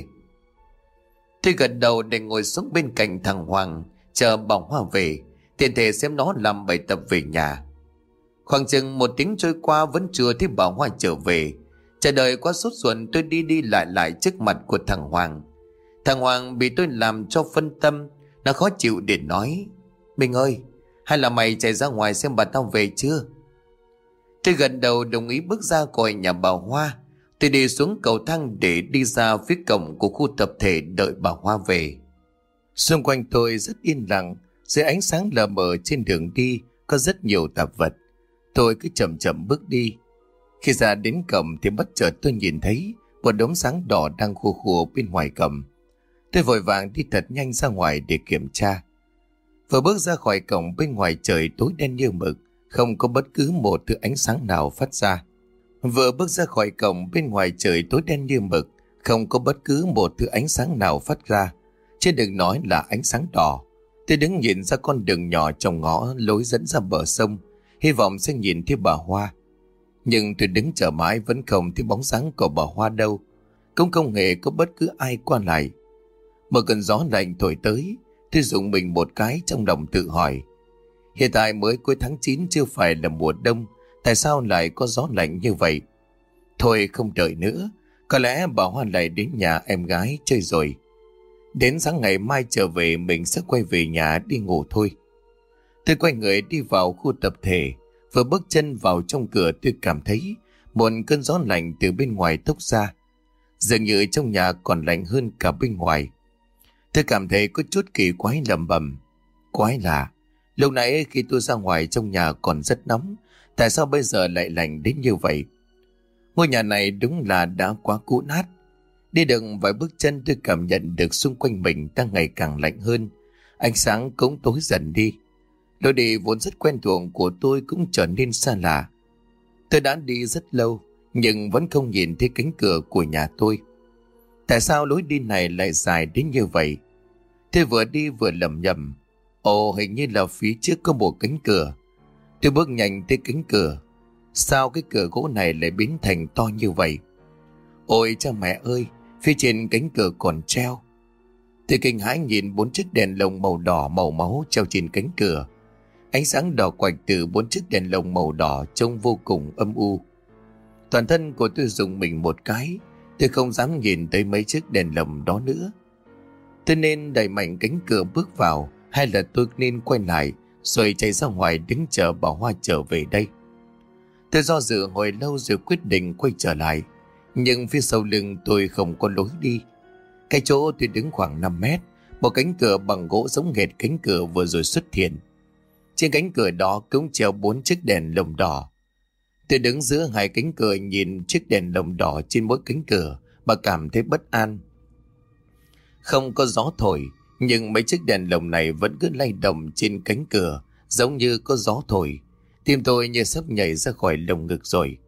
Tôi gật đầu để ngồi xuống bên cạnh thằng Hoàng, chờ bà Hoa về, tiện thể xem nó làm bài tập về nhà. Khoảng chừng 1 tiếng trôi qua vẫn chưa thấy bà Hoa trở về. Chờ đợi quá sốt ruột, tôi đi lại trước mặt của thằng Hoàng. Thằng Hoàng bị tôi làm cho phân tâm, nó khó chịu để nói: Minh ơi, hay là mày chạy ra ngoài xem bà tao về chưa? Tôi gật đầu đồng ý bước ra khỏi nhà bà Hoa. Tôi đi xuống cầu thang để đi ra phía cổng của khu tập thể đợi bà Hoa về. Xung quanh tôi rất yên lặng, dưới ánh sáng lờ mờ trên đường đi có rất nhiều tạp vật. Tôi cứ chậm chậm bước đi. Khi ra đến cổng thì bất chợt tôi nhìn thấy một đốm sáng đỏ đang khua khua bên ngoài cổng. Tôi vội vàng đi thật nhanh ra ngoài để kiểm tra. Vừa bước ra khỏi cổng, bên ngoài trời tối đen như mực, không có bất cứ một thứ ánh sáng nào phát ra. Vừa bước ra khỏi cổng, bên ngoài trời tối đen như mực, không có bất cứ một thứ ánh sáng nào phát ra, chứ đừng nói là ánh sáng đỏ. Tôi đứng nhìn ra con đường nhỏ trong ngõ lối dẫn ra bờ sông, hy vọng sẽ nhìn thấy bà Hoa. Nhưng tôi đứng chờ mãi vẫn không thấy bóng dáng của bà Hoa đâu, cũng không hề có bất cứ ai qua lại. Một cơn gió lạnh thổi tới, tôi rùng mình một cái, trong lòng tự hỏi: hiện tại mới cuối tháng 9, chưa phải là mùa đông, tại sao lại có gió lạnh như vậy? Thôi không đợi nữa, có lẽ bà Hoa lại đến nhà em gái chơi rồi. Đến sáng ngày mai trở về mình sẽ quay về nhà đi ngủ thôi. Tôi quay người đi vào khu tập thể. Vừa bước chân vào trong cửa tôi cảm thấy một cơn gió lạnh từ bên ngoài thốc ra. Dường như trong nhà còn lạnh hơn cả bên ngoài. Tôi cảm thấy có chút kỳ quái, lẩm bẩm. Quái lạ, lúc nãy khi tôi ra ngoài trong nhà còn rất nóng, tại sao bây giờ lại lạnh đến như vậy? Ngôi nhà này đúng là đã quá cũ nát. Đi được vài bước chân tôi cảm nhận được xung quanh mình đang ngày càng lạnh hơn. Ánh sáng cũng tối dần đi. Lối đi vốn rất quen thuộc của tôi cũng trở nên xa lạ. Tôi đã đi rất lâu nhưng vẫn không nhìn thấy cánh cửa của nhà tôi. Tại sao lối đi này lại dài đến như vậy? Tôi vừa đi vừa lẩm nhẩm. Ồ, hình như là phía trước có một cánh cửa. Tôi bước nhanh tới cánh cửa. Sao cái cửa gỗ này lại biến thành to như vậy? Ôi cha mẹ ơi, phía trên cánh cửa còn treo. Tôi kinh hãi nhìn 4 chiếc đèn lồng màu đỏ màu máu treo trên cánh cửa. Ánh sáng đỏ quạch từ 4 chiếc đèn lồng màu đỏ trông vô cùng âm u. Toàn thân của tôi rùng mình một cái. Tôi không dám nhìn tới mấy chiếc đèn lồng đó nữa. Tôi nên đẩy mạnh cánh cửa bước vào, hay là tôi nên quay lại rồi chạy ra ngoài đứng chờ bà Hoa trở về đây? Tôi do dự hồi lâu rồi quyết định quay trở lại. Nhưng phía sau lưng tôi không có lối đi. Cái chỗ tôi đứng khoảng 5 mét, một cánh cửa bằng gỗ giống hệt cánh cửa vừa rồi xuất hiện. Trên cánh cửa đó cũng treo 4 chiếc đèn lồng đỏ. Tôi đứng giữa hai cánh cửa nhìn chiếc đèn lồng đỏ trên mỗi cánh cửa mà cảm thấy bất an. Không có gió thổi, nhưng mấy chiếc đèn lồng này vẫn cứ lay động trên cánh cửa, giống như có gió thổi. Tim tôi như sắp nhảy ra khỏi lồng ngực rồi.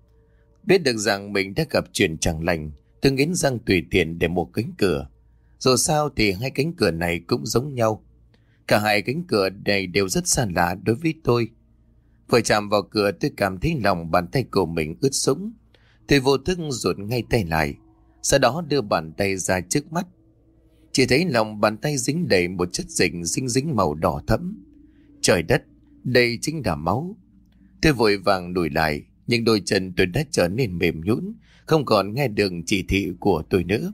Biết được rằng mình đã gặp chuyện chẳng lành, tôi nghiến răng tùy tiện để một cánh cửa. Dù sao thì hai cánh cửa này cũng giống nhau. Cả hai cánh cửa này đều rất xa lạ đối với tôi. Vừa chạm vào cửa tôi cảm thấy lòng bàn tay của mình ướt sũng. Tôi vô thức rụt ngay tay lại, sau đó đưa bàn tay ra trước mắt. Chỉ thấy lòng bàn tay dính đầy một chất dịch dính dính màu đỏ thẫm. Trời đất, đây chính là máu. Tôi vội vàng lùi lại, nhưng đôi chân tôi đã trở nên mềm nhũn, không còn nghe được chỉ thị của tôi nữa.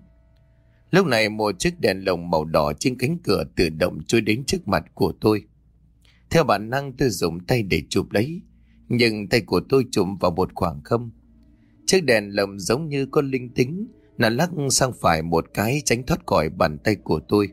Lúc này một chiếc đèn lồng màu đỏ trên cánh cửa tự động trôi đến trước mặt của tôi. Theo bản năng tôi dùng tay để chụp lấy, nhưng tay của tôi chụm vào một khoảng không. Chiếc đèn lồng giống như có linh tính, nó lắc sang phải một cái tránh thoát khỏi bàn tay của tôi.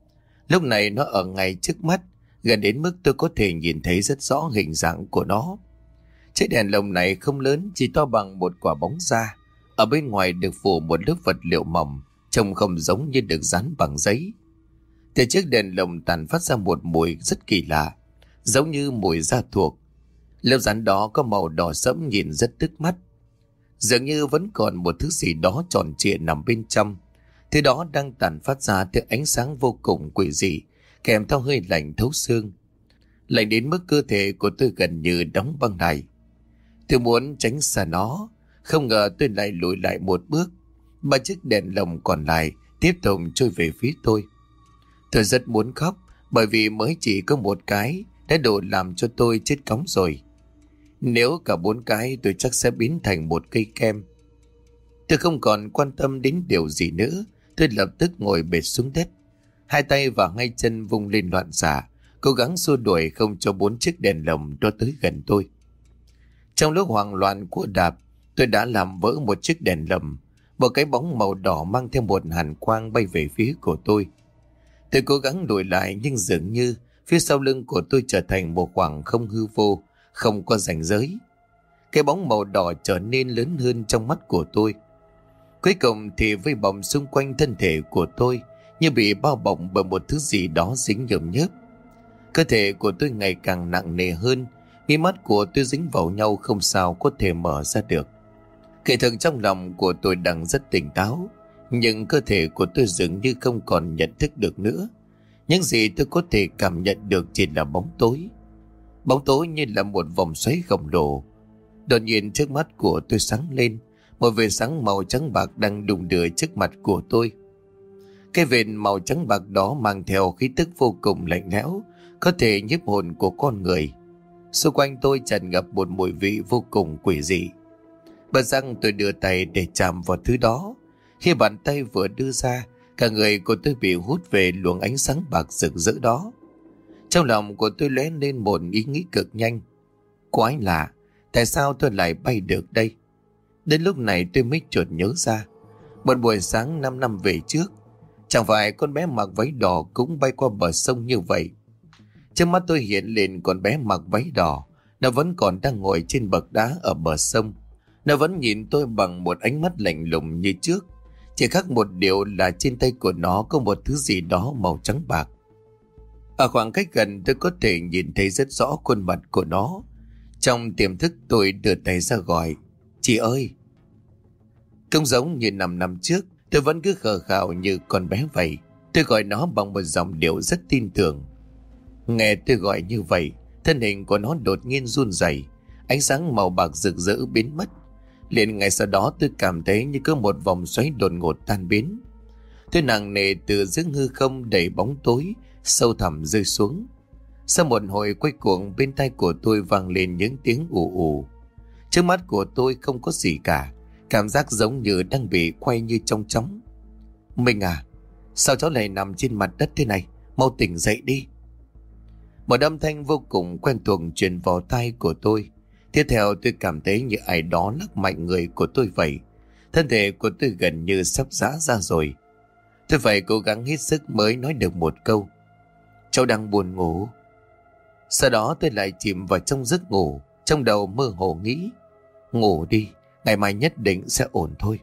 Lúc này nó ở ngay trước mắt, gần đến mức tôi có thể nhìn thấy rất rõ hình dạng của nó. Chiếc đèn lồng này không lớn, chỉ to bằng một quả bóng da. Ở bên ngoài được phủ một lớp vật liệu mỏng, trông không giống như được dán bằng giấy. Từ chiếc đèn lồng tàn phát ra một mùi rất kỳ lạ, giống như mùi da thuộc. Lớp dán đó có màu đỏ sẫm nhìn rất tức mắt. Dường như vẫn còn một thứ gì đó tròn trịa nằm bên trong. Thứ đó đang tàn phát ra từ ánh sáng vô cùng quỷ dị, kèm theo hơi lạnh thấu xương. Lạnh đến mức cơ thể của tôi gần như đóng băng lại. Tôi muốn tránh xa nó, không ngờ tôi lại lùi lại một bước. 3 chiếc đèn lồng còn lại tiếp tục trôi về phía tôi. Tôi rất muốn khóc, bởi vì mới chỉ có một cái đã đủ làm cho tôi chết cóng rồi. Nếu cả 4 cái tôi chắc sẽ biến thành một cây kem. Tôi không còn quan tâm đến điều gì nữa. Tôi lập tức ngồi bệt xuống đất, hai tay và hai chân vung lên loạn xạ, cố gắng xua đuổi không cho 4 chiếc đèn lồng đó tới gần tôi. Trong lúc hoang loạn của đạp, tôi đã làm vỡ một chiếc đèn lồng. Một cái bóng màu đỏ mang theo một hàn quang bay về phía của tôi. Tôi cố gắng lùi lại, nhưng dường như phía sau lưng của tôi trở thành một khoảng không hư vô, không có ranh giới. Cái bóng màu đỏ trở nên lớn hơn trong mắt của tôi. Cuối cùng thì vây bọc xung quanh thân thể của tôi như bị bao bọc bởi một thứ gì đó dính nhởm nhớp. Cơ thể của tôi ngày càng nặng nề hơn, mí mắt của tôi dính vào nhau không sao có thể mở ra được. Kỳ thực trong lòng của tôi đang rất tỉnh táo, nhưng cơ thể của tôi dường như không còn nhận thức được nữa. Những gì tôi có thể cảm nhận được chỉ là bóng tối. Bóng tối như là một vòng xoáy khổng lồ. Đột nhiên trước mắt của tôi sáng lên, một vệt sáng màu trắng bạc đang đung đưa trước mặt của tôi. Cái vệt màu trắng bạc đó mang theo khí tức vô cùng lạnh lẽo, có thể nhiếp hồn của con người. Xung quanh tôi tràn ngập một mùi vị vô cùng quỷ dị. Bất giác tôi đưa tay để chạm vào thứ đó. Khi bàn tay vừa đưa ra, Cả người của tôi bị hút về luồng ánh sáng bạc rực rỡ đó. Trong lòng của tôi lóe lên một ý nghĩ cực nhanh. Quái lạ, tại sao tôi lại bay được đây? Đến lúc này tôi mới chợt nhớ ra. Một buổi sáng 5 năm về trước, chẳng phải con bé mặc váy đỏ cũng bay qua bờ sông như vậy. Trước mắt tôi hiện lên con bé mặc váy đỏ. Nó vẫn còn đang ngồi trên bậc đá ở bờ sông. Nó vẫn nhìn tôi bằng một ánh mắt lạnh lùng như trước. Chỉ khác một điều là trên tay của nó có một thứ gì đó màu trắng bạc. Ở khoảng cách gần tôi có thể nhìn thấy rất rõ khuôn mặt của nó. Trong tiềm thức tôi đưa tay ra gọi: "Chị ơi!" Không giống như 5 năm trước, tôi vẫn cứ khờ khạo như con bé vậy. Tôi gọi nó bằng một giọng điệu rất tin tưởng. Nghe tôi gọi như vậy, thân hình của nó đột nhiên run rẩy, ánh sáng màu bạc rực rỡ biến mất. Liền ngay sau đó tôi cảm thấy như có một vòng xoáy đột ngột tan biến. Tôi nặng nề từ giữa hư không đầy bóng tối sâu thẳm rơi xuống. Sau một hồi quay cuồng, bên tai của tôi vang lên những tiếng ù ù. Trước mắt của tôi không có gì cả, cảm giác giống như đang bị quay như trong chóng. "Mình à, sao cháu lại nằm trên mặt đất thế này? Mau tỉnh dậy đi." Một âm thanh vô cùng quen thuộc truyền vào tai của tôi. Tiếp theo tôi cảm thấy như ai đó lắc mạnh người của tôi vậy. Thân thể của tôi gần như sắp rã ra rồi. Tôi phải cố gắng hết sức mới nói được một câu: "Cháu đang buồn ngủ." Sau đó tôi lại chìm vào trong giấc ngủ. Trong đầu mơ hồ nghĩ: "Ngủ đi, ngày mai nhất định sẽ ổn thôi."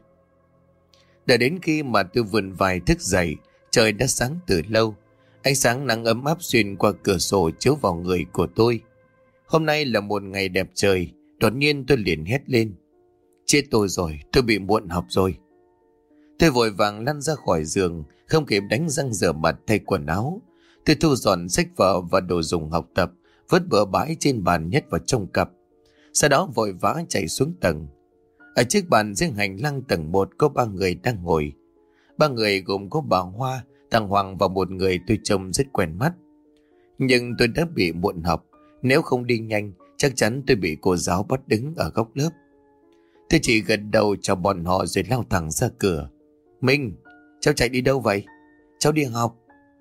Đợi đến khi mà tôi vươn vai thức dậy, trời đã sáng từ lâu. Ánh sáng nắng ấm áp xuyên qua cửa sổ chiếu vào người của tôi. Hôm nay là một ngày đẹp trời. Đột nhiên tôi liền hét lên: "Chết tôi rồi, tôi bị muộn học rồi." Tôi vội vàng lăn ra khỏi giường, không kịp đánh răng rửa mặt thay quần áo. Tôi thu dọn sách vở và đồ dùng học tập, vứt bừa bãi trên bàn nhét vào trong cặp. Sau đó vội vã chạy xuống tầng. Ở chiếc bàn dưới hành lang tầng 1 có 3 người đang ngồi. 3 người gồm có bà Hoa, thằng Hoàng và một người tôi trông rất quen mắt. Nhưng tôi đã bị muộn học, nếu không đi nhanh chắc chắn tôi bị cô giáo bắt đứng ở góc lớp. Tôi chỉ gật đầu chào bọn họ rồi lao thẳng ra cửa. "Minh, cháu chạy đi đâu vậy?" "Cháu đi học."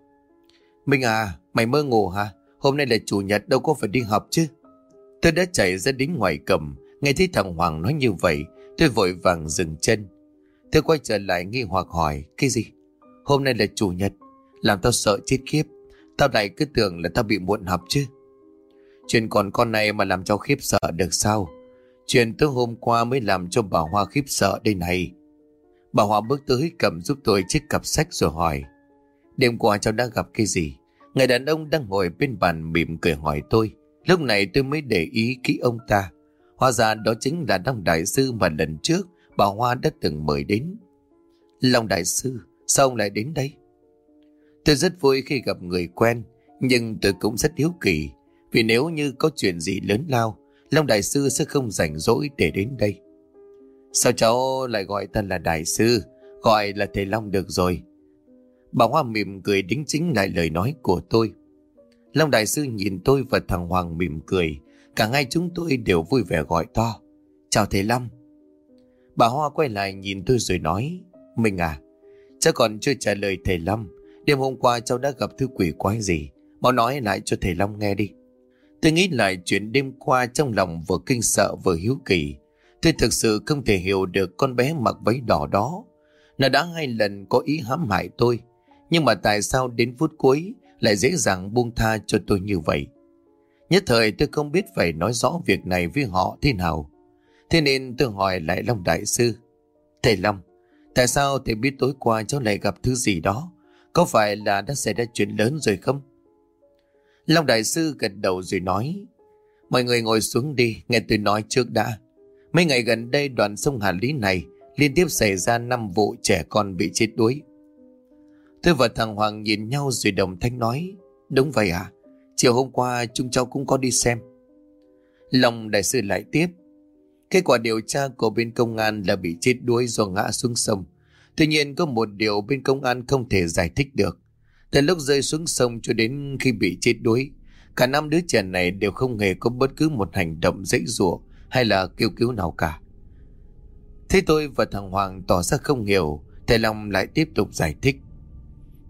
"Minh à, mày mơ ngủ hả? Hôm nay là chủ nhật, đâu có phải đi học chứ?" Tôi đã chạy ra đến ngoài cổng, nghe thấy thằng Hoàng nói như vậy, tôi vội vàng dừng chân. Tôi quay trở lại nghi hoặc hỏi: "Cái gì? Hôm nay là chủ nhật? Làm tao sợ chết khiếp. Tao lại cứ tưởng là tao bị muộn học chứ." "Chuyện còn con này mà làm cho khiếp sợ được sao? Chuyện tối hôm qua mới làm cho bà Hoa khiếp sợ đây này." Bà Hoa bước tới cầm giúp tôi chiếc cặp sách rồi hỏi: "Đêm qua cháu đã gặp cái gì?" Người đàn ông đang ngồi bên bàn mỉm cười hỏi tôi. Lúc này tôi mới để ý kỹ ông ta. Hóa ra đó chính là Long đại sư mà lần trước bà Hoa đã từng mời đến. "Long đại sư, sao ông lại đến đây?" Tôi rất vui khi gặp người quen, nhưng tôi cũng rất hiếu kỳ, vì nếu như có chuyện gì lớn lao, Long đại sư sẽ không rảnh rỗi để đến đây. "Sao cháu lại gọi ta là đại sư? Gọi là thầy Long được rồi." Bà Hoa mỉm cười đính chính lại lời nói của tôi. Long đại sư nhìn tôi và thằng Hoàng mỉm cười. Cả hai chúng tôi đều vui vẻ gọi to: "Chào thầy Long." Bà Hoa quay lại nhìn tôi rồi nói: "Mình à, cháu còn chưa trả lời thầy Long. Đêm hôm qua cháu đã gặp thứ quỷ quái gì? Mau nói lại cho thầy Long nghe đi." Tôi nghĩ lại chuyện đêm qua, trong lòng vừa kinh sợ vừa hiếu kỳ. Tôi thực sự không thể hiểu được con bé mặc váy đỏ đó. Nó đã 2 lần có ý hãm hại tôi, nhưng mà tại sao đến phút cuối lại dễ dàng buông tha cho tôi như vậy? Nhất thời tôi không biết phải nói rõ việc này với họ thế nào. Thế nên tôi hỏi lại Long đại sư: "Thầy Long, tại sao thầy biết tối qua cháu lại gặp thứ gì đó? Có phải là đã xảy ra chuyện lớn rồi không?" Long đại sư gật đầu rồi nói: "Mọi người ngồi xuống đi, nghe tôi nói trước đã. Mấy ngày gần đây đoạn sông Hà Lý này liên tiếp xảy ra 5 vụ trẻ con bị chết đuối." Tôi và thằng Hoàng nhìn nhau rồi đồng thanh nói: "Đúng vậy à? Chiều hôm qua chúng cháu cũng có đi xem." Long đại sư lại tiếp: "Kết quả điều tra của bên công an là bị chết đuối do ngã xuống sông. Tuy nhiên có một điều bên công an không thể giải thích được. Từ lúc rơi xuống sông cho đến khi bị chết đuối, cả 5 đứa trẻ này đều không hề có bất cứ một hành động giãy giụa hay là kêu cứu nào cả." Thế tôi và thằng Hoàng tỏ ra không hiểu. Thầy Long lại tiếp tục giải thích: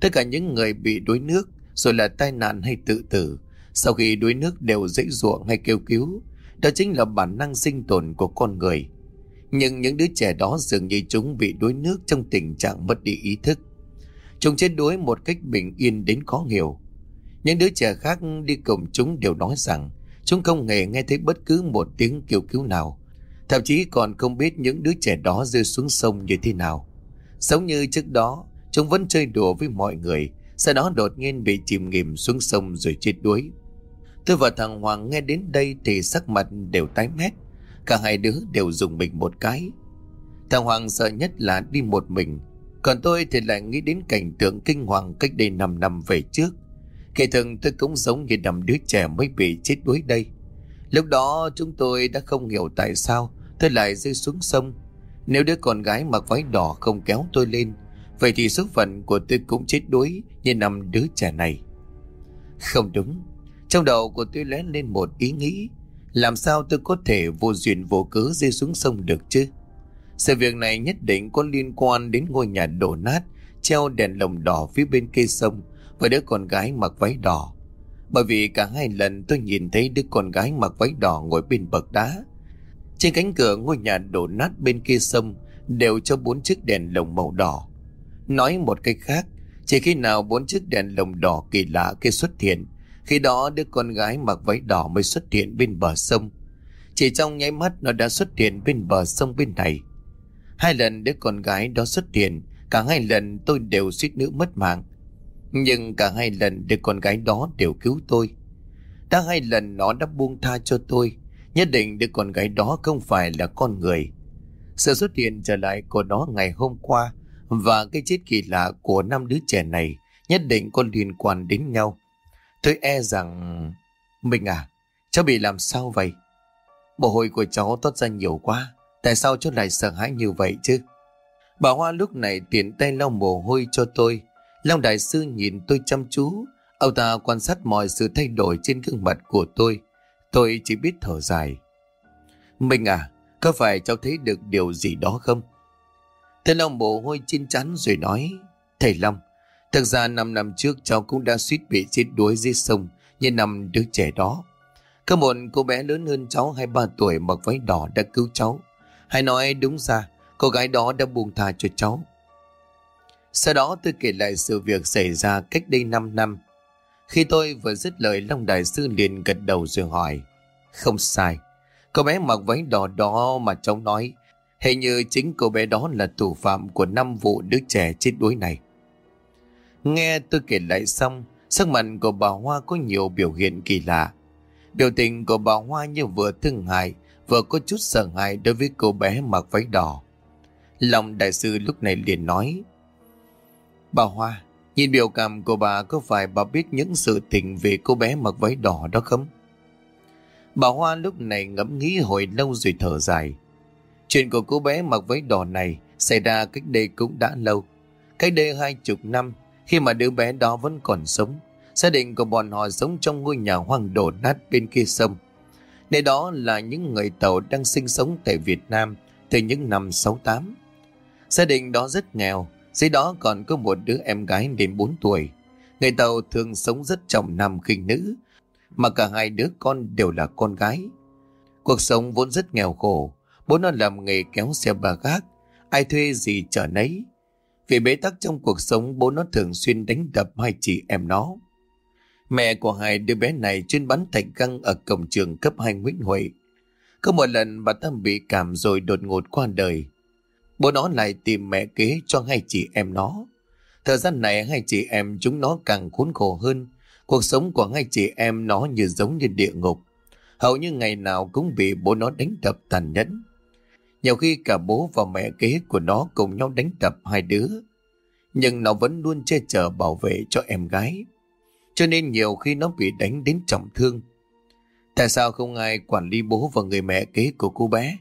Tất cả những người bị đuối nước rồi là tai nạn hay tự tử, sau khi đuối nước đều giãy giụa hay kêu cứu. Đó chính là bản năng sinh tồn của con người. Nhưng những đứa trẻ đó dường như chúng bị đuối nước trong tình trạng mất đi ý thức. Chúng chết đuối một cách bình yên đến khó hiểu. Những đứa trẻ khác đi cùng chúng đều nói rằng chúng không hề nghe thấy bất cứ một tiếng kêu cứu nào, thậm chí còn không biết những đứa trẻ đó rơi xuống sông như thế nào. Giống như trước đó, chúng vẫn chơi đùa với mọi người, sau đó đột nhiên bị chìm nghỉm xuống sông rồi chết đuối. Tôi và thằng Hoàng nghe đến đây thì sắc mặt đều tái mét. Cả hai đứa đều rùng mình một cái. Thằng Hoàng sợ nhất là đi một mình, còn tôi thì lại nghĩ đến cảnh tượng kinh hoàng cách đây 5 năm về trước. Kể thường tôi cũng giống như 5 đứa trẻ mới bị chết đuối đây. Lúc đó chúng tôi đã không hiểu tại sao tôi lại rơi xuống sông. Nếu đứa con gái mặc váy đỏ không kéo tôi lên, vậy thì số phận của tôi cũng chết đuối như 5 đứa trẻ này. Không đúng. Trong đầu của tôi lóe lên một ý nghĩ. Làm sao tôi có thể vô duyên vô cớ rơi xuống sông được chứ? Sự việc này nhất định có liên quan đến ngôi nhà đổ nát treo đèn lồng đỏ phía bên kia sông và đứa con gái mặc váy đỏ. Bởi vì cả hai lần tôi nhìn thấy đứa con gái mặc váy đỏ ngồi bên bậc đá. Trên cánh cửa ngôi nhà đổ nát bên kia sông đều cho 4 chiếc đèn lồng màu đỏ. Nói một cách khác, chỉ khi nào 4 chiếc đèn lồng đỏ kỳ lạ kia xuất hiện, khi đó đứa con gái mặc váy đỏ mới xuất hiện bên bờ sông. Chỉ trong nháy mắt nó đã xuất hiện bên bờ sông bên này. 2 lần đứa con gái đó xuất hiện, cả 2 lần tôi đều suýt nữa mất mạng. Nhưng cả 2 lần đứa con gái đó đều cứu tôi. Đã 2 lần nó đã buông tha cho tôi. Nhất định đứa con gái đó không phải là con người. Sự xuất hiện trở lại của nó ngày hôm qua và cái chết kỳ lạ của 5 đứa trẻ này nhất định có liên quan đến nhau. Tôi e rằng... Mình à, cháu bị làm sao vậy? Mồ hôi của cháu toát ra nhiều quá. Tại sao cháu lại sợ hãi như vậy chứ? Bà Hoa lúc này tiện tay lau mồ hôi cho tôi. Long đại sư nhìn tôi chăm chú. Ông ta quan sát mọi sự thay đổi trên gương mặt của tôi. Tôi chỉ biết thở dài. Mình à, có phải cháu thấy được điều gì đó không? Thầy Long mồ hôi trên trán rồi nói. Thầy Long, thực ra 5 năm trước cháu cũng đã suýt bị chết đuối dưới sông như 5 đứa trẻ đó. Có một cô bé lớn hơn cháu 2-3 tuổi mặc váy đỏ đã cứu cháu. Hay nói đúng ra, cô gái đó đã buông tha cho cháu. Sau đó tôi kể lại sự việc xảy ra cách đây 5 năm. Khi tôi vừa dứt lời, Long đại sư liền gật đầu rồi hỏi. Không sai, cô bé mặc váy đỏ đó mà cháu nói, hình như chính cô bé đó là thủ phạm của 5 vụ đứa trẻ chết đuối này. Nghe tôi kể lại xong, sắc mặt của bà Hoa có nhiều biểu hiện kỳ lạ. Biểu tình của bà Hoa như vừa thương hại, vừa có chút sợ hãi đối với cô bé mặc váy đỏ. Long đại sư lúc này liền nói. Bà Hoa, nhìn biểu cảm của bà, có phải bà biết những sự tình về cô bé mặc váy đỏ đó không? Bà Hoa lúc này ngẫm nghĩ hồi lâu rồi thở dài. Chuyện của cô bé mặc váy đỏ này xảy ra cách đây cũng đã lâu. Cách đây 20 năm, khi mà đứa bé đó vẫn còn sống, gia đình của bọn họ sống trong ngôi nhà hoang đổ nát bên kia sông. Nơi đó là những người Tàu đang sinh sống tại Việt Nam từ những năm 68. Gia đình đó rất nghèo, dưới đó còn có một đứa em gái đến 4 tuổi. Người Tàu thường sống rất trọng nam khinh nữ, mà cả 2 đứa con đều là con gái. Cuộc sống vốn rất nghèo khổ, bố nó làm nghề kéo xe ba gác, ai thuê gì chở nấy. Vì bế tắc trong cuộc sống, bố nó thường xuyên đánh đập 2 chị em nó. Mẹ của 2 đứa bé này chuyên bán thạch găng ở cổng trường cấp 2 Nguyễn Huệ. Có một lần bà ta bị cảm rồi đột ngột qua đời. Bố nó lại tìm mẹ kế cho 2 chị em nó. Thời gian này 2 chị em chúng nó càng khốn khổ hơn. Cuộc sống của 2 chị em nó như giống như địa ngục. Hầu như ngày nào cũng bị bố nó đánh đập tàn nhẫn. Nhiều khi cả bố và mẹ kế của nó cùng nhau đánh đập 2 đứa. Nhưng nó vẫn luôn che chở bảo vệ cho em gái. Cho nên nhiều khi nó bị đánh đến trọng thương. Tại sao không ai quản lý bố và người mẹ kế của cô bé?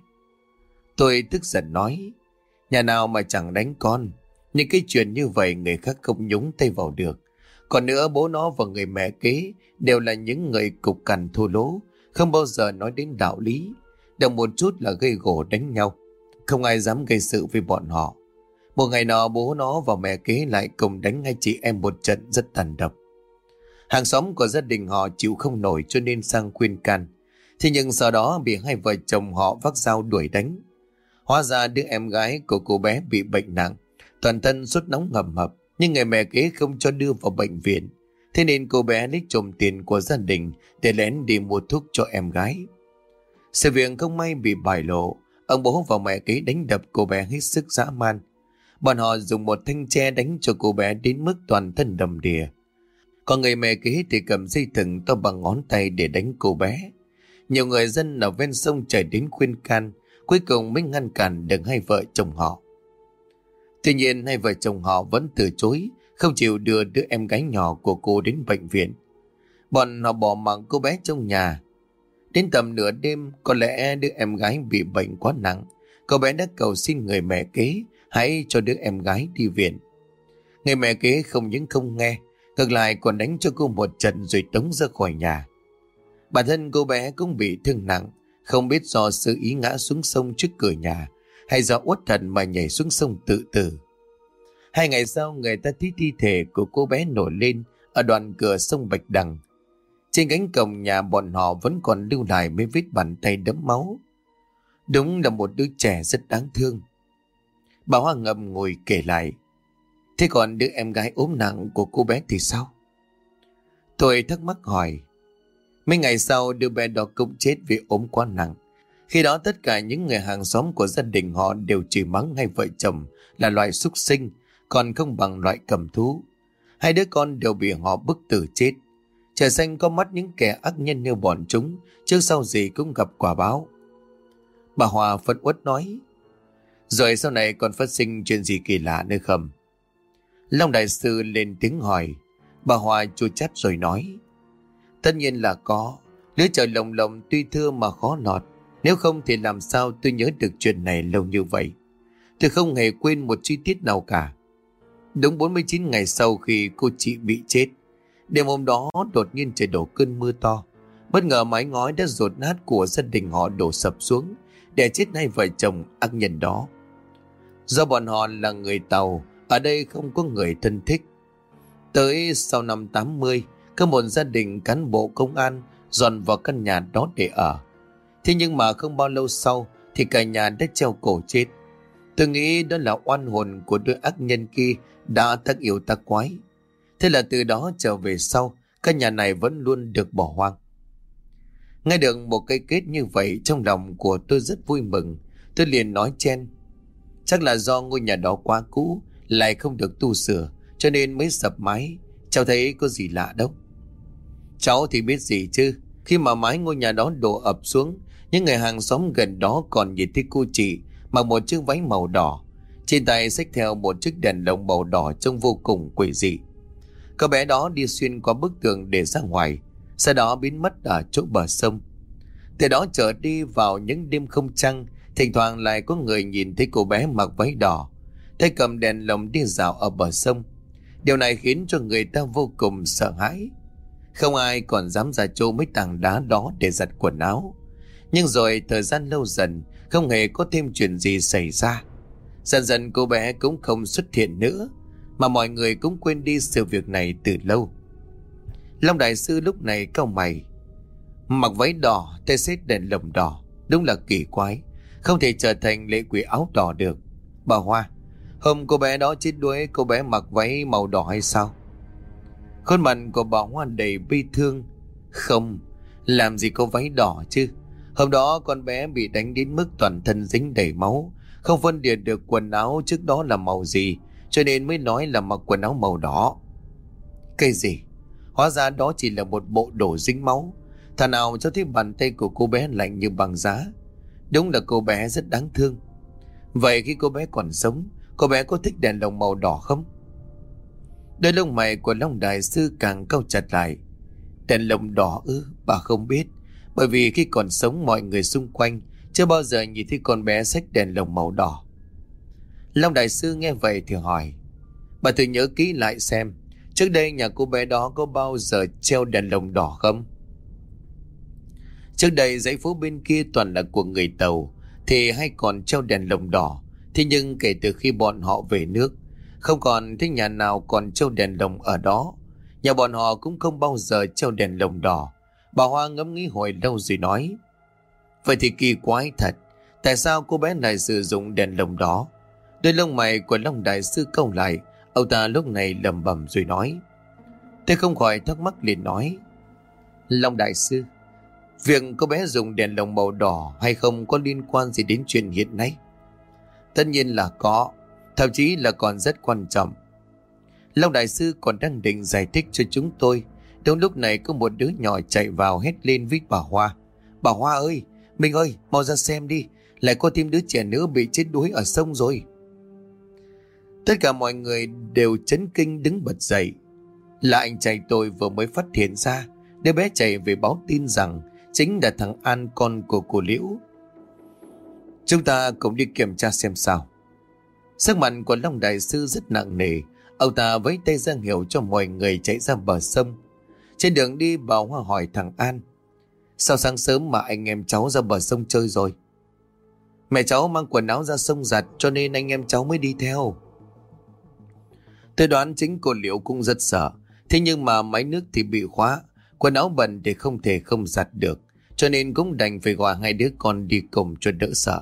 Tôi tức giận nói. Nhà nào mà chẳng đánh con. Nhưng cái chuyện như vậy người khác không nhúng tay vào được. Còn nữa, bố nó và người mẹ kế đều là những người cục cằn thô lỗ, không bao giờ nói đến đạo lý. Động một chút là gây gổ đánh nhau. Không ai dám gây sự với bọn họ. Một ngày nọ bố nó và mẹ kế lại cùng đánh hai chị em một trận rất tàn độc. Hàng xóm của gia đình họ chịu không nổi cho nên sang khuyên can. Thế nhưng sau đó bị hai vợ chồng họ vác dao đuổi đánh. Hóa ra đứa em gái của cô bé bị bệnh nặng, toàn thân sốt nóng ngầm hập, nhưng người mẹ kế không cho đưa vào bệnh viện. Thế nên cô bé lấy trộm tiền của gia đình để lén đi mua thuốc cho em gái. Sự việc không may bị bại lộ, ông bố và mẹ kế đánh đập cô bé hết sức dã man. Bọn họ dùng một thanh tre đánh cho cô bé đến mức toàn thân đầm đìa. Còn người mẹ kế thì cầm dây thừng to bằng ngón tay để đánh cô bé. Nhiều người dân ở ven sông chạy đến khuyên can, cuối cùng mới ngăn cản được hai vợ chồng họ. Tuy nhiên hai vợ chồng họ vẫn từ chối, không chịu đưa đứa em gái nhỏ của cô đến bệnh viện. Bọn họ bỏ mặc cô bé trong nhà. Đến tầm nửa đêm, có lẽ đứa em gái bị bệnh quá nặng, cô bé đã cầu xin người mẹ kế hãy cho đứa em gái đi viện. Người mẹ kế không những không nghe, ngược lại còn đánh cho cô một trận rồi tống ra khỏi nhà. Bản thân cô bé cũng bị thương nặng, không biết do sự ý ngã xuống sông trước cửa nhà hay do uất thần mà nhảy xuống sông tự tử. 2 ngày sau, người ta thấy thi thể của cô bé nổi lên ở đoạn cửa sông Bạch Đằng. Trên cánh cổng nhà bọn họ vẫn còn lưu lại mấy vết bàn tay đẫm máu. Đúng là một đứa trẻ rất đáng thương. Bà Hoa ngậm ngùi kể lại. Thế còn đứa em gái ốm nặng của cô bé thì sao? Tôi thắc mắc hỏi. Mấy ngày sau đứa bé đó cũng chết vì ốm quá nặng. Khi đó tất cả những người hàng xóm của gia đình họ đều chửi mắng hai vợ chồng là loại súc sinh, còn không bằng loại cầm thú. Hai đứa con đều bị họ bức tử chết. Trời xanh có mắt những kẻ ác nhân như bọn chúng, trước sau gì cũng gặp quả báo. Bà Hòa phẫn uất nói. Rồi sau này còn phát sinh chuyện gì kỳ lạ nữa không? Long đại sư lên tiếng hỏi. Bà Hòa chua chát rồi nói. Tất nhiên là có. Lưới trời lồng lồng tuy thưa mà khó lọt. Nếu không thì làm sao tôi nhớ được chuyện này lâu như vậy. Tôi không hề quên một chi tiết nào cả. Đúng 49 ngày sau khi cô chị bị chết, đêm hôm đó đột nhiên trời đổ cơn mưa to. Bất ngờ mái ngói đã dột nát của gia đình họ đổ sập xuống, để chết hai vợ chồng ác nhân đó. Do bọn họ là người Tàu, ở đây không có người thân thích. Tới sau năm 80, có một gia đình cán bộ công an dọn vào căn nhà đó để ở. Thế nhưng mà không bao lâu sau thì cả nhà đã treo cổ chết. Tôi nghĩ đó là oan hồn của đôi ác nhân kia đã tác yêu tác quái. Thế là từ đó trở về sau, căn nhà này vẫn luôn được bỏ hoang. Nghe được một cái kết như vậy, trong lòng của tôi rất vui mừng. Tôi liền nói chen. Chắc là do ngôi nhà đó quá cũ, lại không được tu sửa, cho nên mới sập mái. Cháu thấy có gì lạ đâu. Cháu thì biết gì chứ. Khi mà mái ngôi nhà đó đổ ập xuống, những người hàng xóm gần đó còn nhìn thấy cô chị mặc một chiếc váy màu đỏ, trên tay xách theo một chiếc đèn lồng màu đỏ trông vô cùng quỷ dị. Cô bé đó đi xuyên qua bức tường để ra ngoài, sau đó biến mất ở chỗ bờ sông. Từ đó trở đi vào những đêm không trăng, thỉnh thoảng lại có người nhìn thấy cô bé mặc váy đỏ, tay cầm đèn lồng đi dạo ở bờ sông. Điều này khiến cho người ta vô cùng sợ hãi. Không ai còn dám ra chỗ mấy tảng đá đó để giặt quần áo. Nhưng rồi thời gian lâu dần, không hề có thêm chuyện gì xảy ra. Dần dần cô bé cũng không xuất hiện nữa, mà mọi người cũng quên đi sự việc này từ lâu. Long đại sư lúc này cau mày. Mặc váy đỏ, tay xách đèn lồng đỏ, đúng là kỳ quái, không thể trở thành lệ quỷ áo đỏ được. Bà Hoa, hôm cô bé đó chết đuối, cô bé mặc váy màu đỏ hay sao? Khuôn mặt của bà Hoa đầy bi thương. Không, làm gì có váy đỏ chứ. Hôm đó con bé bị đánh đến mức toàn thân dính đầy máu, không phân biệt được quần áo trước đó là màu gì, cho nên mới nói là mặc quần áo màu đỏ. Cái gì? Hóa ra đó chỉ là một bộ đồ dính máu. Thằng nào cho thấy bàn tay của cô bé lạnh như băng giá. Đúng là cô bé rất đáng thương. Vậy khi cô bé còn sống, cô bé có thích đèn lồng màu đỏ không? Đôi lông mày của Long đại sư càng cau chặt lại. Đèn lồng đỏ ư? Bà không biết. Bởi vì khi còn sống mọi người xung quanh chưa bao giờ nhìn thấy con bé xách đèn lồng màu đỏ. Long đại sư nghe vậy thì hỏi. Bà thử nhớ kỹ lại xem, trước đây nhà cô bé đó có bao giờ treo đèn lồng đỏ không? Trước đây dãy phố bên kia toàn là của người Tàu, thì hay còn treo đèn lồng đỏ. Thế nhưng kể từ khi bọn họ về nước, không còn thấy nhà nào còn treo đèn lồng ở đó. Nhà bọn họ cũng không bao giờ treo đèn lồng đỏ. Bà Hoa ngẫm nghĩ hồi lâu rồi nói: vậy thì kỳ quái thật, tại sao cô bé này sử dụng đèn lồng đỏ? Đôi lông mày của Long đại sư cau lại. Ông ta lúc này lẩm bẩm rồi nói: tôi không khỏi thắc mắc liền nói: Long đại sư, việc cô bé dùng đèn lồng màu đỏ hay không có liên quan gì đến chuyện hiện nay? Tất nhiên là có, thậm chí là còn rất quan trọng. Long đại sư còn đang định giải thích cho chúng tôi, đúng lúc này có một đứa nhỏ chạy vào hét lên với bà Hoa: bà Hoa ơi, mình ơi, mau ra xem đi, lại có thêm đứa trẻ nữa bị chết đuối ở sông rồi. Tất cả mọi người đều chấn kinh đứng bật dậy. Là anh trai tôi vừa mới phát hiện ra, đứa bé chạy về báo tin rằng chính là thằng An, con của cô Liễu. Chúng ta cùng đi kiểm tra xem sao. Sắc mặt của Long đại sư rất nặng nề. Ông ta vẫy tay ra hiệu cho mọi người chạy ra bờ sông. Trên đường đi, bà Hoa hỏi thằng An: sao sáng sớm mà anh em cháu ra bờ sông chơi rồi? Mẹ cháu mang quần áo ra sông giặt, cho nên anh em cháu mới đi theo. Tôi đoán chính cô Liễu cũng rất sợ. Thế nhưng mà máy nước thì bị khóa, quần áo bẩn thì không thể không giặt được, cho nên cũng đành phải gọi hai đứa con đi cùng cho đỡ sợ.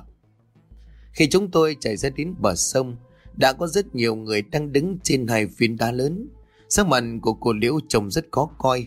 Khi chúng tôi chạy ra đến bờ sông, đã có rất nhiều người đang đứng trên hai phiến đá lớn. Sắc mặt của cô Liễu trông rất khó coi.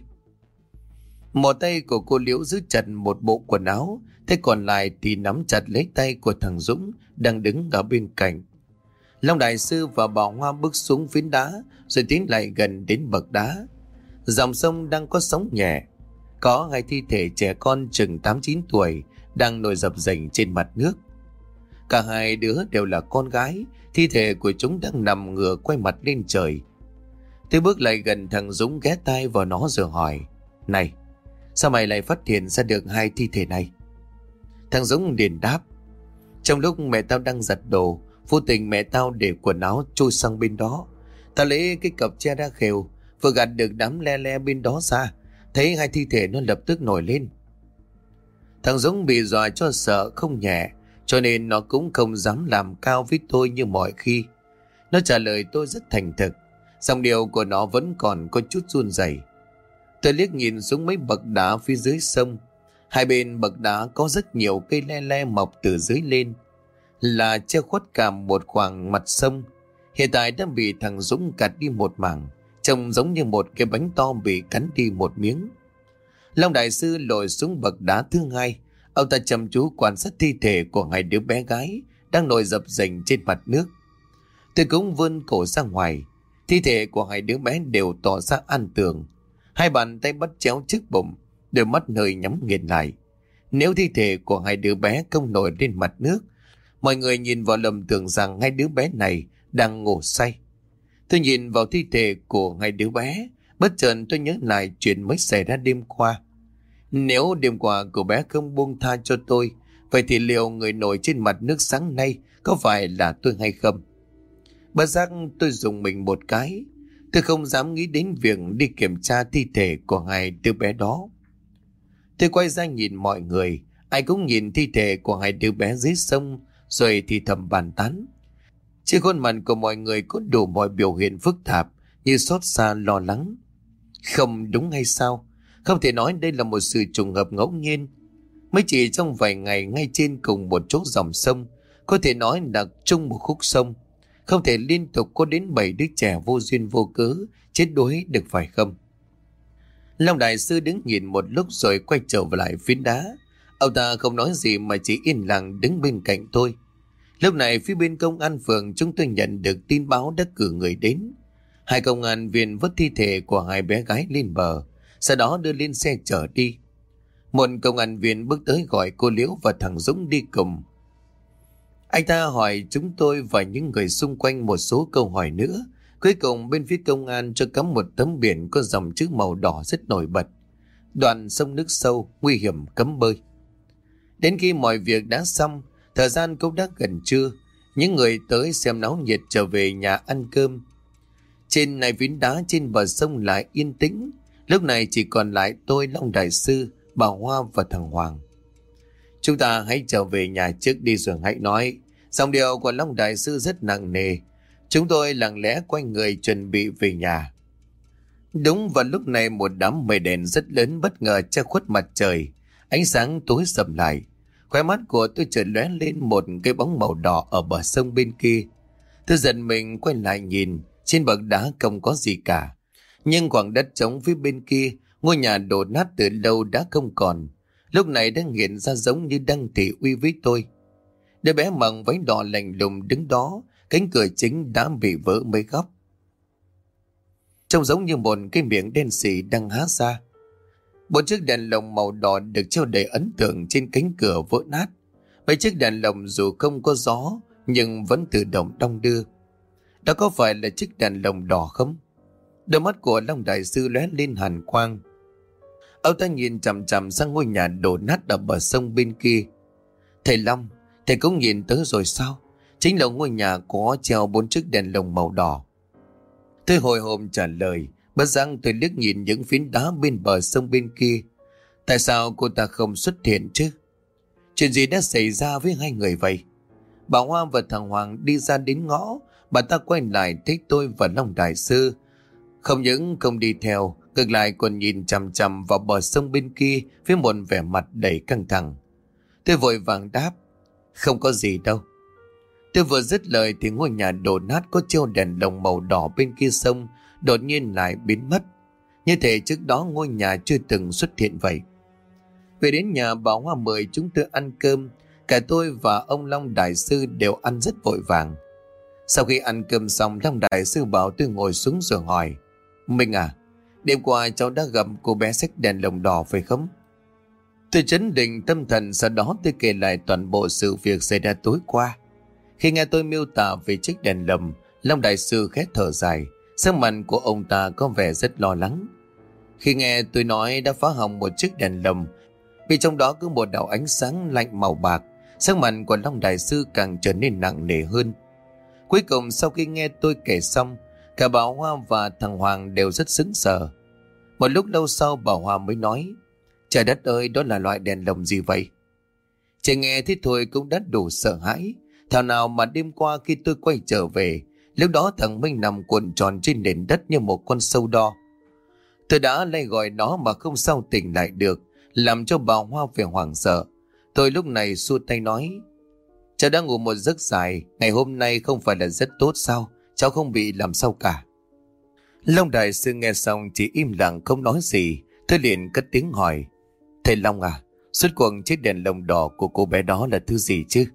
Một tay của cô Liễu giữ chặt một bộ quần áo, tay còn lại thì nắm chặt lấy tay của thằng Dũng đang đứng ở bên cạnh. Long đại sư và bà Hoa bước xuống phiến đá rồi tiến lại gần đến bậc đá. Dòng sông đang có sóng nhẹ. Có hai thi thể trẻ con chừng 8-9 tuổi đang nổi dập dềnh trên mặt nước. Cả hai đứa đều là con gái, thi thể của chúng đang nằm ngửa quay mặt lên trời. Tôi bước lại gần thằng Dũng, ghé tai vào nó rồi hỏi: này, sao mày lại phát hiện ra được hai thi thể này? Thằng Dũng liền đáp: trong lúc mẹ tao đang giặt đồ, vô tình mẹ tao để quần áo trôi sang bên đó. Tao lấy cái cặp che đá khều, vừa gạt được đám le le bên đó ra, thấy hai thi thể nó lập tức nổi lên. Thằng Dũng bị dọa cho sợ không nhẹ, cho nên nó cũng không dám làm cao với tôi như mọi khi. Nó trả lời tôi rất thành thực, giọng điệu của nó vẫn còn có chút run rẩy. Tôi liếc nhìn xuống mấy bậc đá phía dưới sông. Hai bên bậc đá có rất nhiều cây le le mọc từ dưới lên, là che khuất cả một khoảng mặt sông. Hiện tại đã bị thằng Dũng cắt đi một mảng, trông giống như một cái bánh to bị cắn đi một miếng. Long đại sư lội xuống bậc đá thứ hai. Ông ta chăm chú quan sát thi thể của hai đứa bé gái đang nổi dập dềnh trên mặt nước. Tôi cũng vươn cổ ra ngoài. Thi thể của hai đứa bé đều tỏ ra an tường. Hai bàn tay bắt chéo trước bụng, đôi mắt hơi nhắm nghiền lại. Nếu thi thể của hai đứa bé không nổi lên mặt nước, mọi người nhìn vào lầm tưởng rằng hai đứa bé này đang ngủ say. Tôi nhìn vào thi thể của hai đứa bé, bất chợt tôi nhớ lại chuyện mới xảy ra đêm qua. Nếu đêm qua cô bé không buông tha cho tôi, vậy thì liệu người nổi trên mặt nước sáng nay có phải là tôi hay không? Bất giác tôi dùng mình một cái. Tôi không dám nghĩ đến việc đi kiểm tra thi thể của hai đứa bé đó. Tôi quay ra nhìn mọi người, ai cũng nhìn thi thể của hai đứa bé dưới sông, rồi thì thầm bàn tán. Trên khuôn mặt của mọi người có đủ mọi biểu hiện phức tạp, như xót xa, lo lắng. Không đúng hay sao? Không thể nói đây là một sự trùng hợp ngẫu nhiên. Mới chỉ trong vài ngày ngay trên cùng một chỗ dòng sông, có thể nói là chung một khúc sông, không thể liên tục có đến 7 đứa trẻ vô duyên vô cớ chết đuối được phải không? Long đại sư đứng nhìn một lúc rồi quay trở lại phiến đá. Ông ta không nói gì mà chỉ yên lặng đứng bên cạnh tôi. Lúc này phía bên công an phường chúng tôi nhận được tin báo đã cử người đến. Hai công an viên vớt thi thể của hai bé gái lên bờ, sau đó đưa lên xe chở đi. Một công an viên bước tới gọi cô Liễu và thằng Dũng đi cùng. Anh ta hỏi chúng tôi và những người xung quanh một số câu hỏi nữa. Cuối cùng bên phía công an cho cắm một tấm biển có dòng chữ màu đỏ rất nổi bật: đoạn sông nước sâu, nguy hiểm, cấm bơi. Đến khi mọi việc đã xong, thời gian cũng đã gần trưa, những người tới xem náo nhiệt trở về nhà ăn cơm. Trên này phiến đá trên bờ sông lại yên tĩnh. Lúc này chỉ còn lại tôi, Long đại sư, bà Hoa và thằng Hoàng. Chúng ta hãy trở về nhà trước đi rồi hãy nói. Giọng điệu của Long Đại Sư rất nặng nề. Chúng tôi lặng lẽ quay người chuẩn bị về nhà. Đúng vào lúc này một đám mây đen rất lớn bất ngờ che khuất mặt trời. Ánh sáng tối sầm lại. Khóe mắt của tôi chợt lóe lên một cái bóng màu đỏ ở bờ sông bên kia. Tôi giật mình quay lại nhìn, trên bậc đá không có gì cả. Nhưng khoảng đất trống phía bên kia, ngôi nhà đổ nát từ lâu đã không còn. Lúc này đang hiện ra giống như đang thị uy với tôi. Đứa bé mặc váy đỏ lạnh lùng đứng đó, cánh cửa chính đã bị vỡ mấy góc. Trông giống như một cái miệng đen xì đang há ra. Một chiếc đèn lồng màu đỏ được treo đầy ấn tượng trên cánh cửa vỡ nát. Mấy chiếc đèn lồng dù không có gió nhưng vẫn tự động đong đưa. Đó có phải là chiếc đèn lồng đỏ không? Đôi mắt của Long Đại Sư lóe lên hàn quang. Ông ta nhìn chằm chằm sang ngôi nhà đổ nát ở bờ sông bên kia. Thầy Long, thầy cũng nhìn tới rồi sao? Chính là ngôi nhà có treo 4 chiếc đèn lồng màu đỏ. Tôi hồi hộp trả lời. Bất giác tôi liếc nhìn những phiến đá bên bờ sông bên kia. Tại sao cô ta không xuất hiện chứ? Chuyện gì đã xảy ra với hai người vậy? Bà Hoa và thằng Hoàng đi ra đến ngõ. Bà ta quay lại thấy tôi và Long Đại Sư. Không những không đi theo, ngược lại còn nhìn chằm chằm vào bờ sông bên kia với một vẻ mặt đầy căng thẳng. Tôi vội vàng đáp, không có gì đâu. Tôi vừa dứt lời thì ngôi nhà đổ nát có treo đèn lồng màu đỏ bên kia sông đột nhiên lại biến mất. Như thể trước đó ngôi nhà chưa từng xuất hiện vậy. Về đến nhà, bà Hoa mời chúng tôi ăn cơm. Cả tôi và ông Long Đại Sư đều ăn rất vội vàng. Sau khi ăn cơm xong, Long Đại Sư bảo tôi ngồi xuống rồi hỏi, Minh à, đêm qua cháu đã gặp cô bé xách đèn lồng đỏ phải không? Tôi chấn định tâm thần, sau đó tôi kể lại toàn bộ sự việc xảy ra tối qua. Khi nghe tôi miêu tả về chiếc đèn lồng, Long Đại Sư khẽ thở dài. Sắc mặt của ông ta có vẻ rất lo lắng. Khi nghe tôi nói đã phá hỏng một chiếc đèn lồng, vì trong đó có một đạo ánh sáng lạnh màu bạc, sắc mặt của Long Đại Sư càng trở nên nặng nề hơn. Cuối cùng sau khi nghe tôi kể xong, cả bà Hoa và thằng Hoàng đều rất sững sờ. Một lúc lâu sau bà Hoa mới nói, trời đất ơi, đó là loại đèn lồng gì vậy? Chỉ nghe thế thôi cũng đã đủ sợ hãi. Thảo nào mà đêm qua khi tôi quay trở về, lúc đó thằng Minh nằm cuộn tròn trên nền đất như một con sâu đo. Tôi đã lay gọi nó mà không sao tỉnh lại được, làm cho bà Hoa phải hoảng sợ. Tôi lúc này xua tay nói, cháu đã ngủ một giấc dài, ngày hôm nay không phải là rất tốt sao? Cháu không bị làm sao cả. Long Đại Sư nghe xong chỉ im lặng không nói gì. Tôi liền cất tiếng hỏi, thầy Long à, suốt cuộc chiếc đèn lồng đỏ của cô bé đó là thứ gì chứ?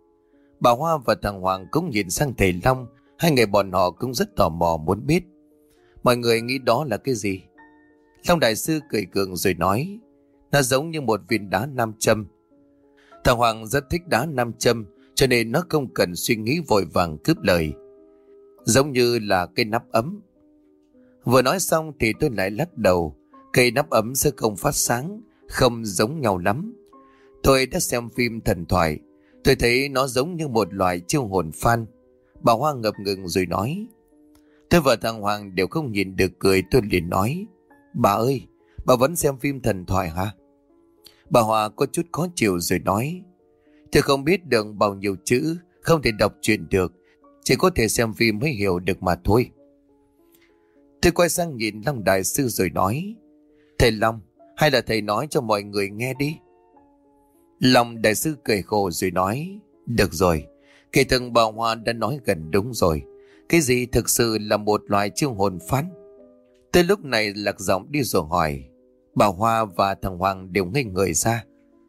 Bà Hoa và thằng Hoàng cũng nhìn sang thầy Long. Hai người bọn họ cũng rất tò mò muốn biết. Mọi người nghĩ đó là cái gì? Long Đại Sư cười gượng rồi nói, nó giống như một viên đá nam châm. Thằng Hoàng rất thích đá nam châm, cho nên nó không cần suy nghĩ vội vàng cướp lời. Giống như là cây nắp ấm. Vừa nói xong thì tôi lại lắc đầu. Cây nắp ấm sẽ không phát sáng, không giống nhau lắm. Tôi đã xem phim thần thoại, tôi thấy nó giống như một loại chiêu hồn phan. Bà Hoa ngập ngừng rồi nói. Tôi và thằng Hoàng đều không nhìn được cười. Tôi liền nói, bà ơi, bà vẫn xem phim thần thoại hả? Bà Hoa có chút khó chịu rồi nói, tôi không biết được bao nhiêu chữ, không thể đọc truyện được, chỉ có thể xem phim mới hiểu được mà thôi. Tôi quay sang nhìn Long Đại Sư rồi nói, thầy Long, hay là thầy nói cho mọi người nghe đi. Long Đại Sư cười khổ rồi nói, được rồi, kỳ thực bà Hoa đã nói gần đúng rồi. Cái gì thực sự là một loại chiêu hồn phán? Tới lúc này lạc giọng đi rồi hỏi. Bà Hoa và thằng Hoàng đều ngây người ra.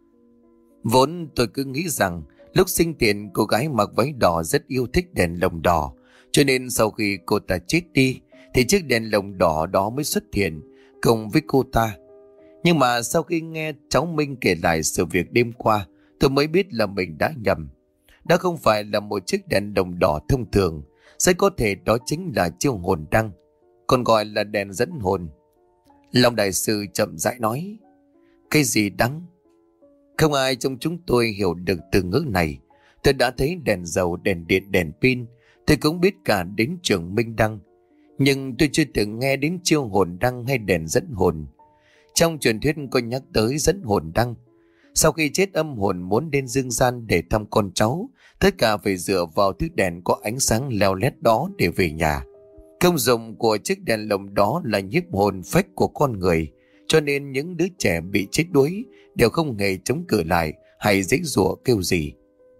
Vốn tôi cứ nghĩ rằng lúc sinh tiền cô gái mặc váy đỏ rất yêu thích đèn lồng đỏ, cho nên sau khi cô ta chết đi thì chiếc đèn lồng đỏ đó mới xuất hiện cùng với cô ta. Nhưng mà sau khi nghe cháu Minh kể lại sự việc đêm qua, tôi mới biết là mình đã nhầm. Đó không phải là một chiếc đèn lồng đỏ thông thường, rất có thể đó chính là chiêu hồn đăng, còn gọi là đèn dẫn hồn. Long Đại Sư chậm rãi nói, cái gì đăng? Không ai trong chúng tôi hiểu được từ ngữ này. Tôi đã thấy đèn dầu, đèn điện, đèn pin, tôi cũng biết cả đến trường Minh đăng, nhưng tôi chưa từng nghe đến chiêu hồn đăng hay đèn dẫn hồn. Trong truyền thuyết có nhắc tới dẫn hồn đăng. Sau khi chết âm hồn muốn lên dương gian để thăm con cháu, tất cả phải dựa vào thứ đèn có ánh sáng leo lét đó để về nhà. Công dụng của chiếc đèn lồng đó là nhiếp hồn phách của con người, cho nên những đứa trẻ bị chết đuối đều không hề chống cự lại hay giãy giụa kêu gì.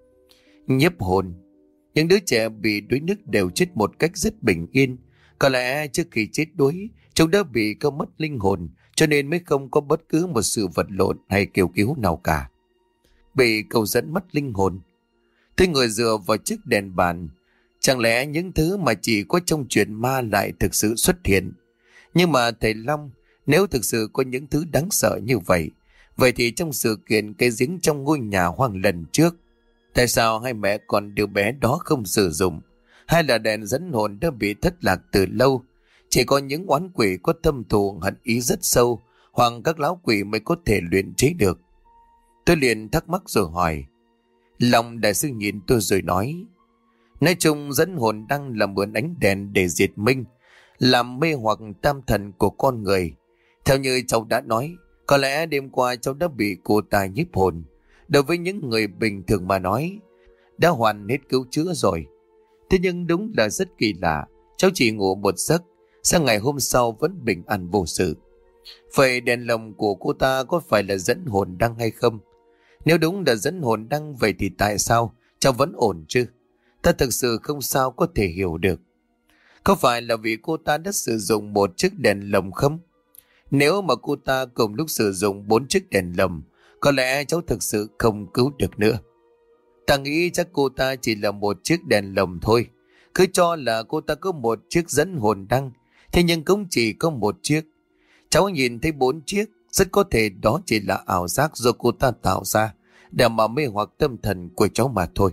Nhiếp hồn. Những đứa trẻ bị đuối nước đều chết một cách rất bình yên. Có lẽ trước khi chết đuối, chúng đã bị câu mất linh hồn, cho nên mới không có bất cứ một sự vật lộn hay kêu cứu nào cả. Bị câu dẫn mất linh hồn. Thế người dựa vào chiếc đèn bàn. Chẳng lẽ những thứ mà chỉ có trong chuyện ma lại thực sự xuất hiện? Nhưng mà thầy Long, nếu thực sự có những thứ đáng sợ như vậy, vậy thì trong sự kiện cái giếng trong ngôi nhà hoang lần trước, tại sao hai mẹ con đứa bé đó không sử dụng? Hay là đèn dẫn hồn đã bị thất lạc từ lâu? Chỉ có những oán quỷ có tâm thù hận ý rất sâu, hoặc các lão quỷ mới có thể luyện chế được. Tôi liền thắc mắc rồi hỏi. Long đại sư nhìn tôi rồi nói chung dẫn hồn đang là mượn ánh đèn để diệt minh, làm mê hoặc tam thần của con người. Theo như cháu đã nói, có lẽ đêm qua cháu đã bị cô ta nhiếp hồn. Đối với những người bình thường mà nói, đã hoàn hết cứu chữa rồi. Thế nhưng đúng là rất kỳ lạ, cháu chỉ ngủ một giấc, sang ngày hôm sau vẫn bình an vô sự. Vậy đèn lồng của cô ta có phải là dẫn hồn đăng hay không? Nếu đúng là dẫn hồn đăng, vậy thì tại sao cháu vẫn ổn chứ? Ta thực sự không sao có thể hiểu được. Có phải là vì cô ta đã sử dụng một chiếc đèn lồng không? Nếu mà cô ta cùng lúc sử dụng 4 chiếc đèn lồng, có lẽ cháu thực sự không cứu được nữa. Ta nghĩ chắc cô ta chỉ là một chiếc đèn lồng thôi. Cứ cho là cô ta có một chiếc dẫn hồn đăng, thế nhưng cũng chỉ có một chiếc. Cháu nhìn thấy 4 chiếc, rất có thể đó chỉ là ảo giác do cô ta tạo ra để mà mê hoặc tâm thần của cháu mà thôi.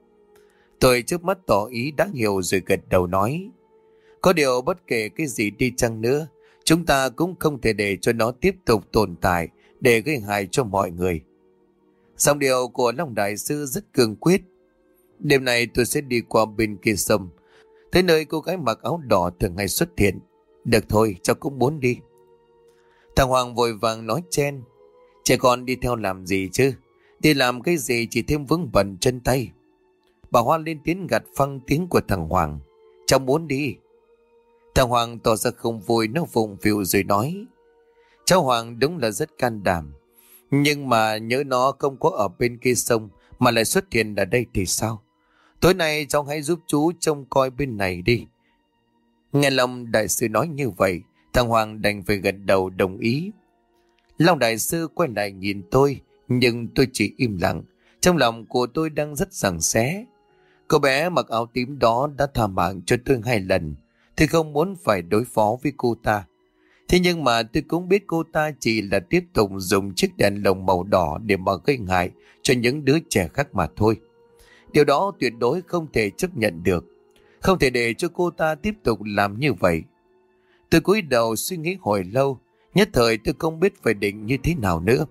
Tôi trước mắt tỏ ý đã hiểu rồi gật đầu nói. Có điều bất kể cái gì đi chăng nữa, chúng ta cũng không thể để cho nó tiếp tục tồn tại để gây hại cho mọi người. Song điều của Long đại sư rất cương quyết. Đêm nay tôi sẽ đi qua bên kia sông, tới nơi cô gái mặc áo đỏ thường hay xuất hiện. Được thôi, cháu cũng muốn đi. Thằng Hoàng vội vàng nói chen. Trẻ con đi theo làm gì chứ? Đi làm cái gì chỉ thêm vướng bận chân tay. Bà Hoa lên tiếng gạt phăng tiếng của thằng Hoàng. Cháu muốn đi. Thằng Hoàng tỏ ra không vui, nó vùng vịu rồi nói. Cháu Hoàng đúng là rất can đảm. Nhưng mà nhớ nó không có ở bên kia sông mà lại xuất hiện ở đây thì sao? Tối nay cháu hãy giúp chú trông coi bên này đi. Nghe Long đại sư nói như vậy, thằng Hoàng đành phải gật đầu đồng ý. Long đại sư quay lại nhìn tôi, nhưng tôi chỉ im lặng. Trong lòng của tôi đang rất giằng xé. Cô bé mặc áo tím đó đã tha mạng cho tôi 2 lần. Tôi không muốn phải đối phó với cô ta. Thế nhưng mà tôi cũng biết cô ta chỉ là tiếp tục dùng chiếc đèn lồng màu đỏ để mà gây hại cho những đứa trẻ khác mà thôi. Điều đó tuyệt đối không thể chấp nhận được. Không thể để cho cô ta tiếp tục làm như vậy. Tôi cúi đầu suy nghĩ hồi lâu, nhất thời tôi không biết phải định như thế nào nữa.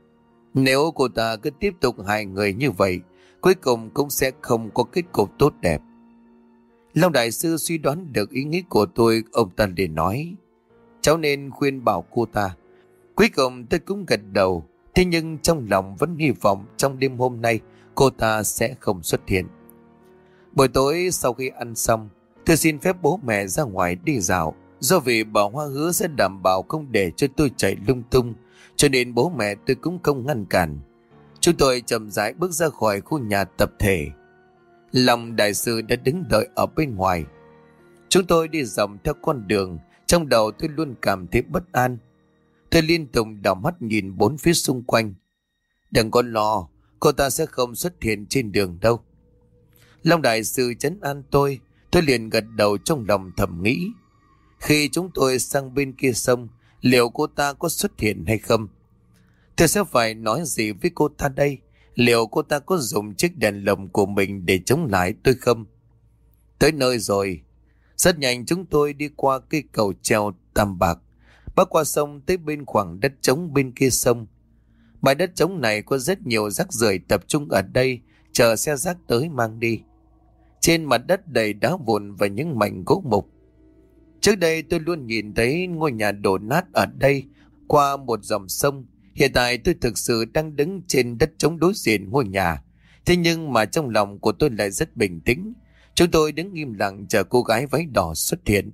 Nếu cô ta cứ tiếp tục hại người như vậy, cuối cùng cũng sẽ không có kết cục tốt đẹp. Long đại sư suy đoán được ý nghĩ của tôi, ông ta liền nói. Cháu nên khuyên bảo cô ta. Cuối cùng tôi cũng gật đầu. Thế nhưng trong lòng vẫn hy vọng trong đêm hôm nay cô ta sẽ không xuất hiện. Buổi tối sau khi ăn xong, tôi xin phép bố mẹ ra ngoài đi dạo. Do vì bà Hoa hứa sẽ đảm bảo không để cho tôi chạy lung tung, cho nên bố mẹ tôi cũng không ngăn cản. Chúng tôi chậm rãi bước ra khỏi khu nhà tập thể. Long đại sư đã đứng đợi ở bên ngoài. Chúng tôi đi dọc theo con đường. Trong đầu tôi luôn cảm thấy bất an. Tôi liên tục đảo mắt nhìn 4 phía xung quanh. Đừng có lo, cô ta sẽ không xuất hiện trên đường đâu. Long đại sư trấn an tôi liền gật đầu trong lòng thầm nghĩ. Khi chúng tôi sang bên kia sông, liệu cô ta có xuất hiện hay không? Tôi sẽ phải nói gì với cô ta đây? Liệu cô ta có dùng chiếc đèn lồng của mình để chống lại tôi không? Tới nơi rồi. Rất nhanh chúng tôi đi qua cây cầu treo Tam Bạc, bắc qua sông tới bên khoảng đất trống bên kia sông. Bãi đất trống này có rất nhiều rác rưởi tập trung ở đây, chờ xe rác tới mang đi. Trên mặt đất đầy đá vụn và những mảnh gỗ mục. Trước đây tôi luôn nhìn thấy ngôi nhà đổ nát ở đây qua một dòng sông. Hiện tại tôi thực sự đang đứng trên đất trống đối diện ngôi nhà. Thế nhưng mà trong lòng của tôi lại rất bình tĩnh. Chúng tôi đứng im lặng chờ cô gái váy đỏ xuất hiện.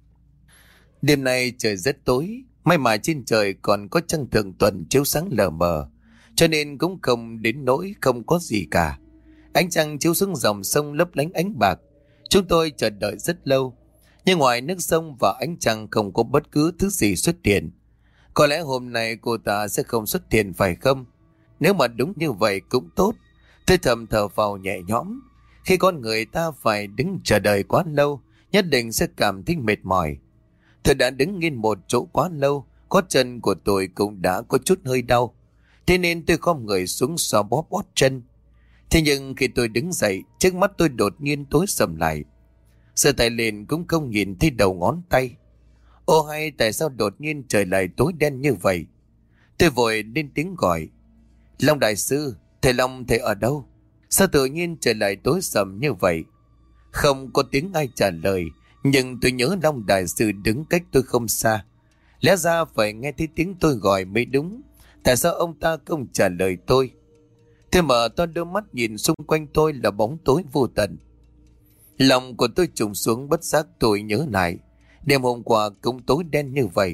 Đêm nay trời rất tối, may mà trên trời còn có trăng thượng tuần chiếu sáng lờ mờ, cho nên cũng không đến nỗi không có gì cả. Ánh trăng chiếu xuống dòng sông lấp lánh ánh bạc. Chúng tôi chờ đợi rất lâu, nhưng ngoài nước sông và ánh trăng không có bất cứ thứ gì xuất hiện. Có lẽ hôm nay cô ta sẽ không xuất hiện phải không? Nếu mà đúng như vậy cũng tốt. Tôi thầm thở phào nhẹ nhõm. Khi con người ta phải đứng chờ đợi quá lâu, nhất định sẽ cảm thấy mệt mỏi. Tôi đã đứng yên một chỗ quá lâu, gót chân của tôi cũng đã có chút hơi đau. Thế nên tôi khom người xuống xoa bóp gót chân. Thế nhưng khi tôi đứng dậy, trước mắt tôi đột nhiên tối sầm lại. Giơ tay lên cũng không nhìn thấy đầu ngón tay. Ô hay, tại sao đột nhiên trời lại tối đen như vậy? Tôi vội lên tiếng gọi. Long đại sư, thầy Long thầy ở đâu? Sao tự nhiên trời lại tối sầm như vậy? Không có tiếng ai trả lời, nhưng tôi nhớ Long đại sư đứng cách tôi không xa. Lẽ ra phải nghe thấy tiếng tôi gọi mới đúng. Tại sao ông ta không trả lời tôi? Tôi mở to đôi mắt nhìn xung quanh tôi là bóng tối vô tận. Lòng của tôi trùng xuống, bất giác tôi nhớ lại. Đêm hôm qua cũng tối đen như vậy.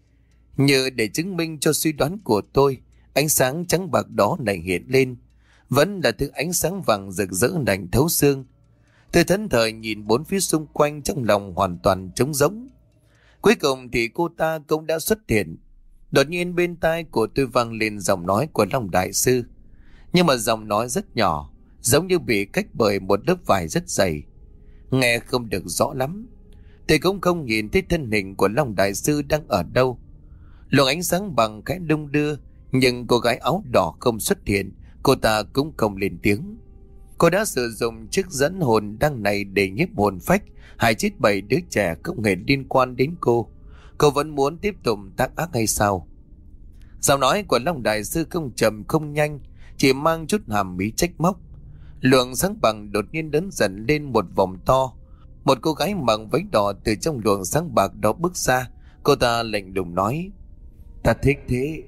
Như để chứng minh cho suy đoán của tôi, ánh sáng trắng bạc đó lại hiện lên. Vẫn là thứ ánh sáng vàng rực rỡ lạnh thấu xương. Tôi thẫn thờ nhìn bốn phía xung quanh, trong lòng hoàn toàn trống rỗng. Cuối cùng thì cô ta cũng đã xuất hiện. Đột nhiên bên tai của tôi vang lên giọng nói của Long đại sư. Nhưng mà giọng nói rất nhỏ, giống như bị cách bởi một lớp vải rất dày. Nghe không được rõ lắm. Tôi cũng không nhìn thấy thân hình của Long đại sư đang ở đâu. Luồng ánh sáng bằng cái đung đưa, nhưng cô gái áo đỏ không xuất hiện. Cô ta cũng không lên tiếng. Cô đã sử dụng chiếc dẫn hồn đăng này để nhiếp hồn phách hại chết 7 đứa trẻ không hề liên quan đến cô. Cô vẫn muốn tiếp tục tác ác hay sao? Giọng nói của Long đại sư không chậm không nhanh, chỉ mang chút hàm ý trách móc. Luồng sáng bằng đột nhiên lớn dần lên một vòng to. Một cô gái mặc váy đỏ từ trong luồng sáng bạc đó bước ra. Cô ta lạnh lùng nói: ta thích thế.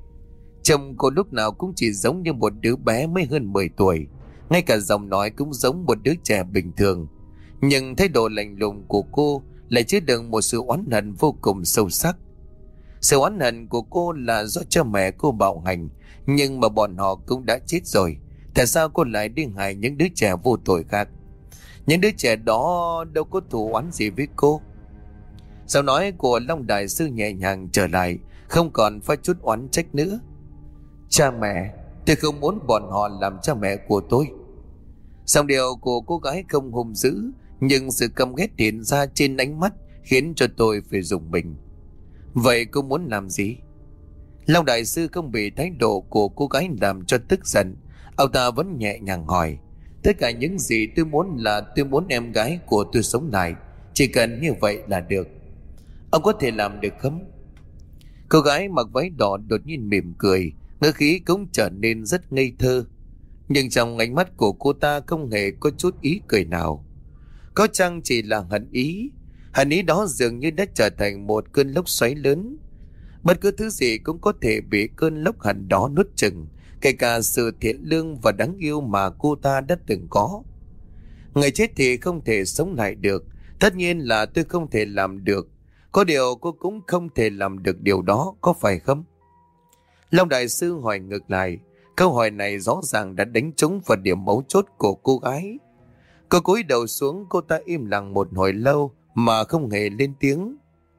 Trông cô lúc nào cũng chỉ giống như một đứa bé mới hơn 10 tuổi. Ngay cả giọng nói cũng giống một đứa trẻ bình thường. Nhưng thái độ lạnh lùng của cô lại chứa đựng một sự oán hận vô cùng sâu sắc. Sự oán hận của cô là do cha mẹ cô bạo hành, nhưng mà bọn họ cũng đã chết rồi. Tại sao cô lại đi hại những đứa trẻ vô tội khác? Những đứa trẻ đó đâu có thù oán gì với cô. Giọng nói của Long đại sư nhẹ nhàng trở lại, không còn phải chút oán trách nữa. Cha mẹ, tôi không muốn bọn họ làm cha mẹ của tôi. Giọng điệu của cô gái không hung dữ, nhưng sự căm ghét hiện ra trên ánh mắt khiến cho tôi phải rùng mình. Vậy cô muốn làm gì? Long đại sư không bị thái độ của cô gái làm cho tức giận. Ông ta vẫn nhẹ nhàng hỏi: tất cả những gì tôi muốn là tôi muốn em gái của tôi sống lại. Chỉ cần như vậy là được. Ông có thể làm được không? Cô gái mặc váy đỏ đột nhiên mỉm cười, ngữ khí cũng trở nên rất ngây thơ. Nhưng trong ánh mắt của cô ta không hề có chút ý cười nào. Có chăng chỉ là hận ý? Hận ý đó dường như đã trở thành một cơn lốc xoáy lớn. Bất cứ thứ gì cũng có thể bị cơn lốc hận đó nuốt chửng, kể cả sự thiện lương và đáng yêu mà cô ta đã từng có. Người chết thì không thể sống lại được. Tất nhiên là tôi không thể làm được. Có điều cô cũng không thể làm được điều đó, có phải không? Long đại sư hỏi ngược lại. Câu hỏi này rõ ràng đã đánh trúng vào điểm mấu chốt của cô gái. Cô cúi đầu xuống, cô ta im lặng một hồi lâu mà không hề lên tiếng.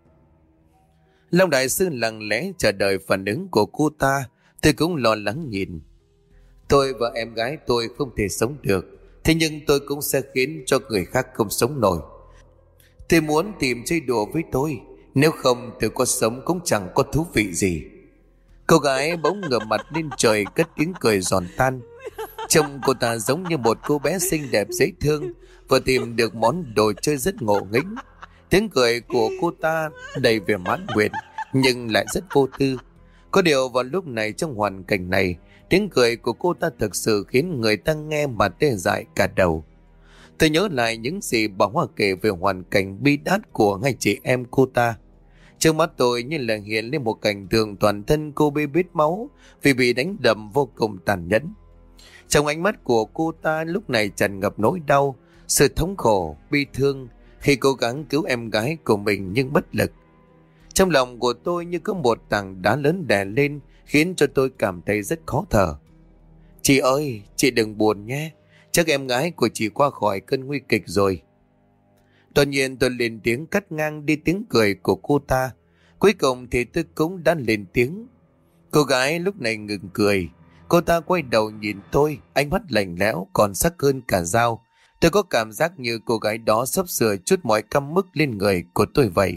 Long đại sư lặng lẽ chờ đợi phản ứng của cô ta. Tôi cũng lo lắng nhìn. Tôi và em gái tôi không thể sống được, thế nhưng tôi cũng sẽ khiến cho người khác không sống nổi. Tôi muốn tìm chơi đùa với tôi, nếu không tôi có sống cũng chẳng có thú vị gì. Cô gái bỗng ngửa mặt lên trời cất tiếng cười giòn tan. Trông cô ta giống như một cô bé xinh đẹp dễ thương, vừa tìm được món đồ chơi rất ngộ nghĩnh. Tiếng cười của cô ta đầy vẻ mãn nguyện, nhưng lại rất vô tư. Có điều vào lúc này, trong hoàn cảnh này, tiếng cười của cô ta thực sự khiến người ta nghe mà tê dại cả đầu. Tôi nhớ lại những gì bà Hoa kể về hoàn cảnh bi đát của hai chị em cô ta. Trước mắt tôi như là hiện lên một cảnh tượng toàn thân cô bê bết máu vì bị đánh đập vô cùng tàn nhẫn. Trong ánh mắt của cô ta lúc này tràn ngập nỗi đau, sự thống khổ, bi thương khi cố gắng cứu em gái của mình nhưng bất lực. Trong lòng của tôi như có một tảng đá lớn đè lên khiến cho tôi cảm thấy rất khó thở. Chị ơi, chị đừng buồn nhé, chắc em gái của chị qua khỏi cơn nguy kịch rồi. Tuy nhiên tôi lên tiếng cắt ngang đi tiếng cười của cô ta. Cuối cùng thì tôi cũng đã lên tiếng. Cô gái lúc này ngừng cười. Cô ta quay đầu nhìn tôi, ánh mắt lạnh lẽo còn sắc hơn cả dao. Tôi có cảm giác như cô gái đó sắp sửa trút mọi căm mức lên người của tôi vậy.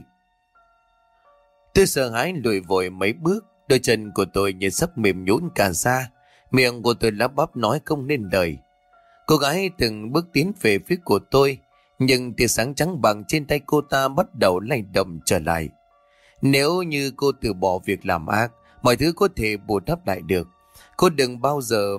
Tôi sợ hãi lùi vội mấy bước, đôi chân của tôi như sắp mềm nhũn cả ra. Miệng của tôi lắp bắp nói không nên lời. Cô gái từng bước tiến về phía của tôi, nhưng tia sáng trắng bạc trên tay cô ta bắt đầu lay động trở lại. Nếu như cô từ bỏ việc làm ác, mọi thứ có thể bù đắp lại được. Cô đừng bao giờ...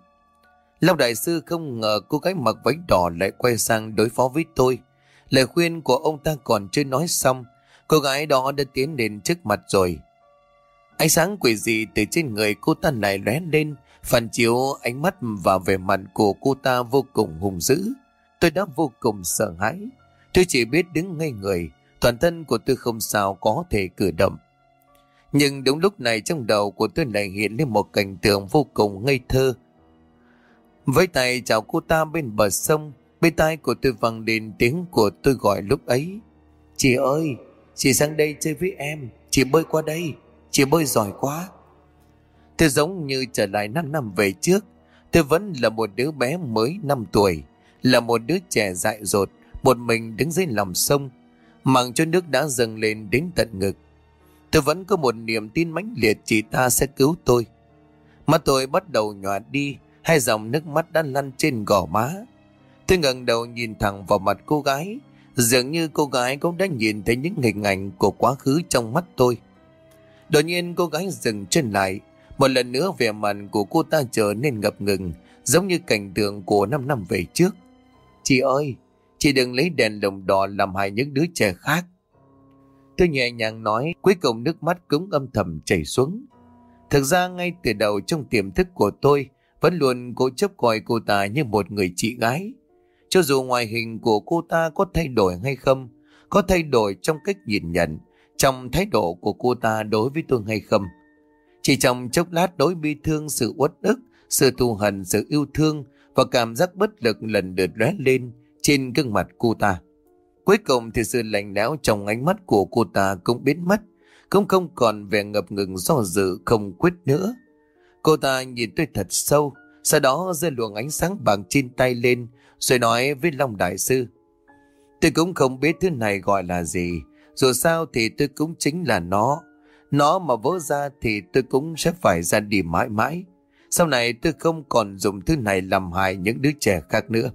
Long đại sư không ngờ cô gái mặc váy đỏ lại quay sang đối phó với tôi. Lời khuyên của ông ta còn chưa nói xong, cô gái đó đã tiến đến trước mặt rồi. Ánh sáng quỷ dị từ trên người cô ta lại lóe lên, phản chiếu ánh mắt và vẻ mặt của cô ta vô cùng hung dữ. Tôi đã vô cùng sợ hãi. Tôi chỉ biết đứng ngây người, toàn thân của tôi không sao có thể cử động. Nhưng đúng lúc này trong đầu của tôi lại hiện lên một cảnh tượng vô cùng ngây thơ. Với tay chào cô ta bên bờ sông, bên tai của tôi vang lên tiếng của tôi gọi lúc ấy. Chị ơi, chị sang đây chơi với em, chị bơi qua đây, chị bơi giỏi quá. Tôi giống như trở lại 5 năm về trước. Tôi vẫn là một đứa bé mới 5 tuổi, là một đứa trẻ dại dột, một mình đứng dưới lòng sông, mặc cho nước đã dâng lên đến tận ngực. Tôi vẫn có một niềm tin mãnh liệt chị ta sẽ cứu tôi. Mắt tôi bắt đầu nhòa đi, hai dòng nước mắt đã lăn trên gò má. Tôi ngẩng đầu nhìn thẳng vào mặt cô gái, dường như cô gái cũng đã nhìn thấy những hình ảnh của quá khứ trong mắt tôi. Đột nhiên cô gái dừng chân lại, một lần nữa vẻ mặt của cô ta trở nên ngập ngừng, giống như cảnh tượng của 5 năm về trước. Chị ơi, chị đừng lấy đèn lồng đỏ làm hại những đứa trẻ khác. Tôi nhẹ nhàng nói, cuối cùng nước mắt cũng âm thầm chảy xuống. Thực ra ngay từ đầu trong tiềm thức của tôi vẫn luôn cố chấp coi cô ta như một người chị gái. Cho dù ngoại hình của cô ta có thay đổi hay không, có thay đổi trong cách nhìn nhận, trong thái độ của cô ta đối với tôi hay không. Chỉ trong chốc lát nỗi bi thương, sự uất ức, sự thù hận, sự yêu thương và cảm giác bất lực lần lượt lóe lên trên gương mặt cô ta. Cuối cùng thì sự lạnh lẽo trong ánh mắt của cô ta cũng biến mất, cũng không còn vẻ ngập ngừng do dự không quyết nữa. Cô ta nhìn tôi thật sâu, sau đó giơ luồng ánh sáng bạc trên tay lên, rồi nói với Long đại sư. Tôi cũng không biết thứ này gọi là gì, dù sao thì tôi cũng chính là nó. Nó mà vỡ ra thì tôi cũng sẽ phải ra đi mãi mãi. Sau này tôi không còn dùng thứ này làm hại những đứa trẻ khác nữa.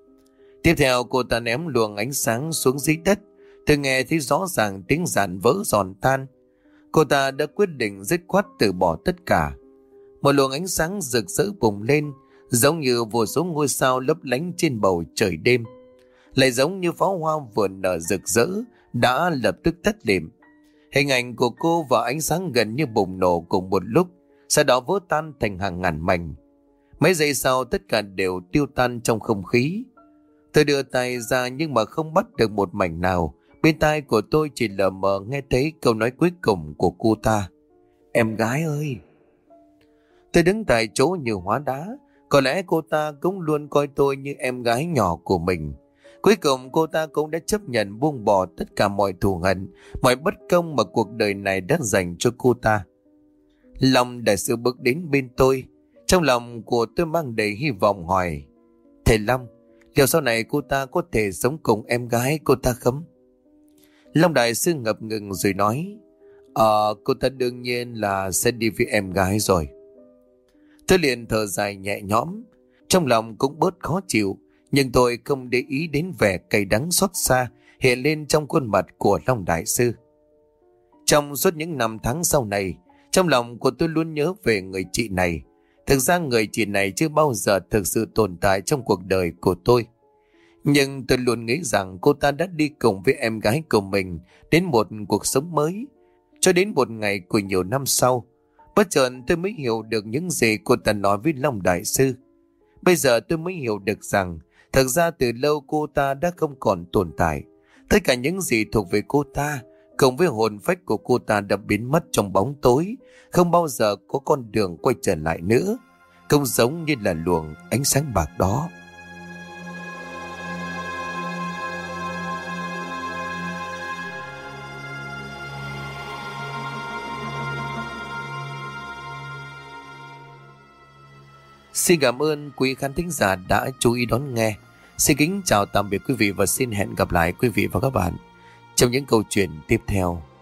Tiếp theo cô ta ném luồng ánh sáng xuống dưới đất. Tôi nghe thấy rõ ràng tiếng giàn vỡ giòn tan. Cô ta đã quyết định dứt khoát từ bỏ tất cả. Một luồng ánh sáng rực rỡ bùng lên, giống như vô số ngôi sao lấp lánh trên bầu trời đêm. Lại giống như pháo hoa vừa nở rực rỡ đã lập tức tắt lịm. Hình ảnh của cô và ánh sáng gần như bùng nổ cùng một lúc, sau đó vỡ tan thành hàng ngàn mảnh. Mấy giây sau tất cả đều tiêu tan trong không khí. Tôi đưa tay ra nhưng mà không bắt được một mảnh nào. Bên tai của tôi chỉ lờ mờ nghe thấy câu nói cuối cùng của cô ta. Em gái ơi! Tôi đứng tại chỗ như hóa đá. Có lẽ cô ta cũng luôn coi tôi như em gái nhỏ của mình. Cuối cùng cô ta cũng đã chấp nhận buông bỏ tất cả mọi thù hận, mọi bất công mà cuộc đời này đã dành cho cô ta. Long đại sư bước đến bên tôi. Trong lòng của tôi mang đầy hy vọng hỏi. Thầy Long, liệu sau này cô ta có thể sống cùng em gái cô ta không? Long đại sư ngập ngừng rồi nói. Cô ta đương nhiên là sẽ đi với em gái rồi. Tôi liền thở dài nhẹ nhõm. Trong lòng cũng bớt khó chịu. Nhưng tôi không để ý đến vẻ cay đắng xót xa hiện lên trong khuôn mặt của Long đại sư. Trong suốt những năm tháng sau này, trong lòng của tôi luôn nhớ về người chị này. Thực ra người chị này chưa bao giờ thực sự tồn tại trong cuộc đời của tôi. Nhưng tôi luôn nghĩ rằng cô ta đã đi cùng với em gái của mình đến một cuộc sống mới. Cho đến một ngày của nhiều năm sau, bất chợt tôi mới hiểu được những gì cô ta nói với Long Đại Sư. Bây giờ tôi mới hiểu được rằng thật ra từ lâu cô ta đã không còn tồn tại. Tất cả những gì thuộc về cô ta cùng với hồn phách của cô ta đã biến mất trong bóng tối, không bao giờ có con đường quay trở lại nữa, không giống như là luồng ánh sáng bạc đó. Xin cảm ơn quý khán thính giả đã chú ý đón nghe. Xin kính chào tạm biệt quý vị và xin hẹn gặp lại quý vị và các bạn trong những câu chuyện tiếp theo.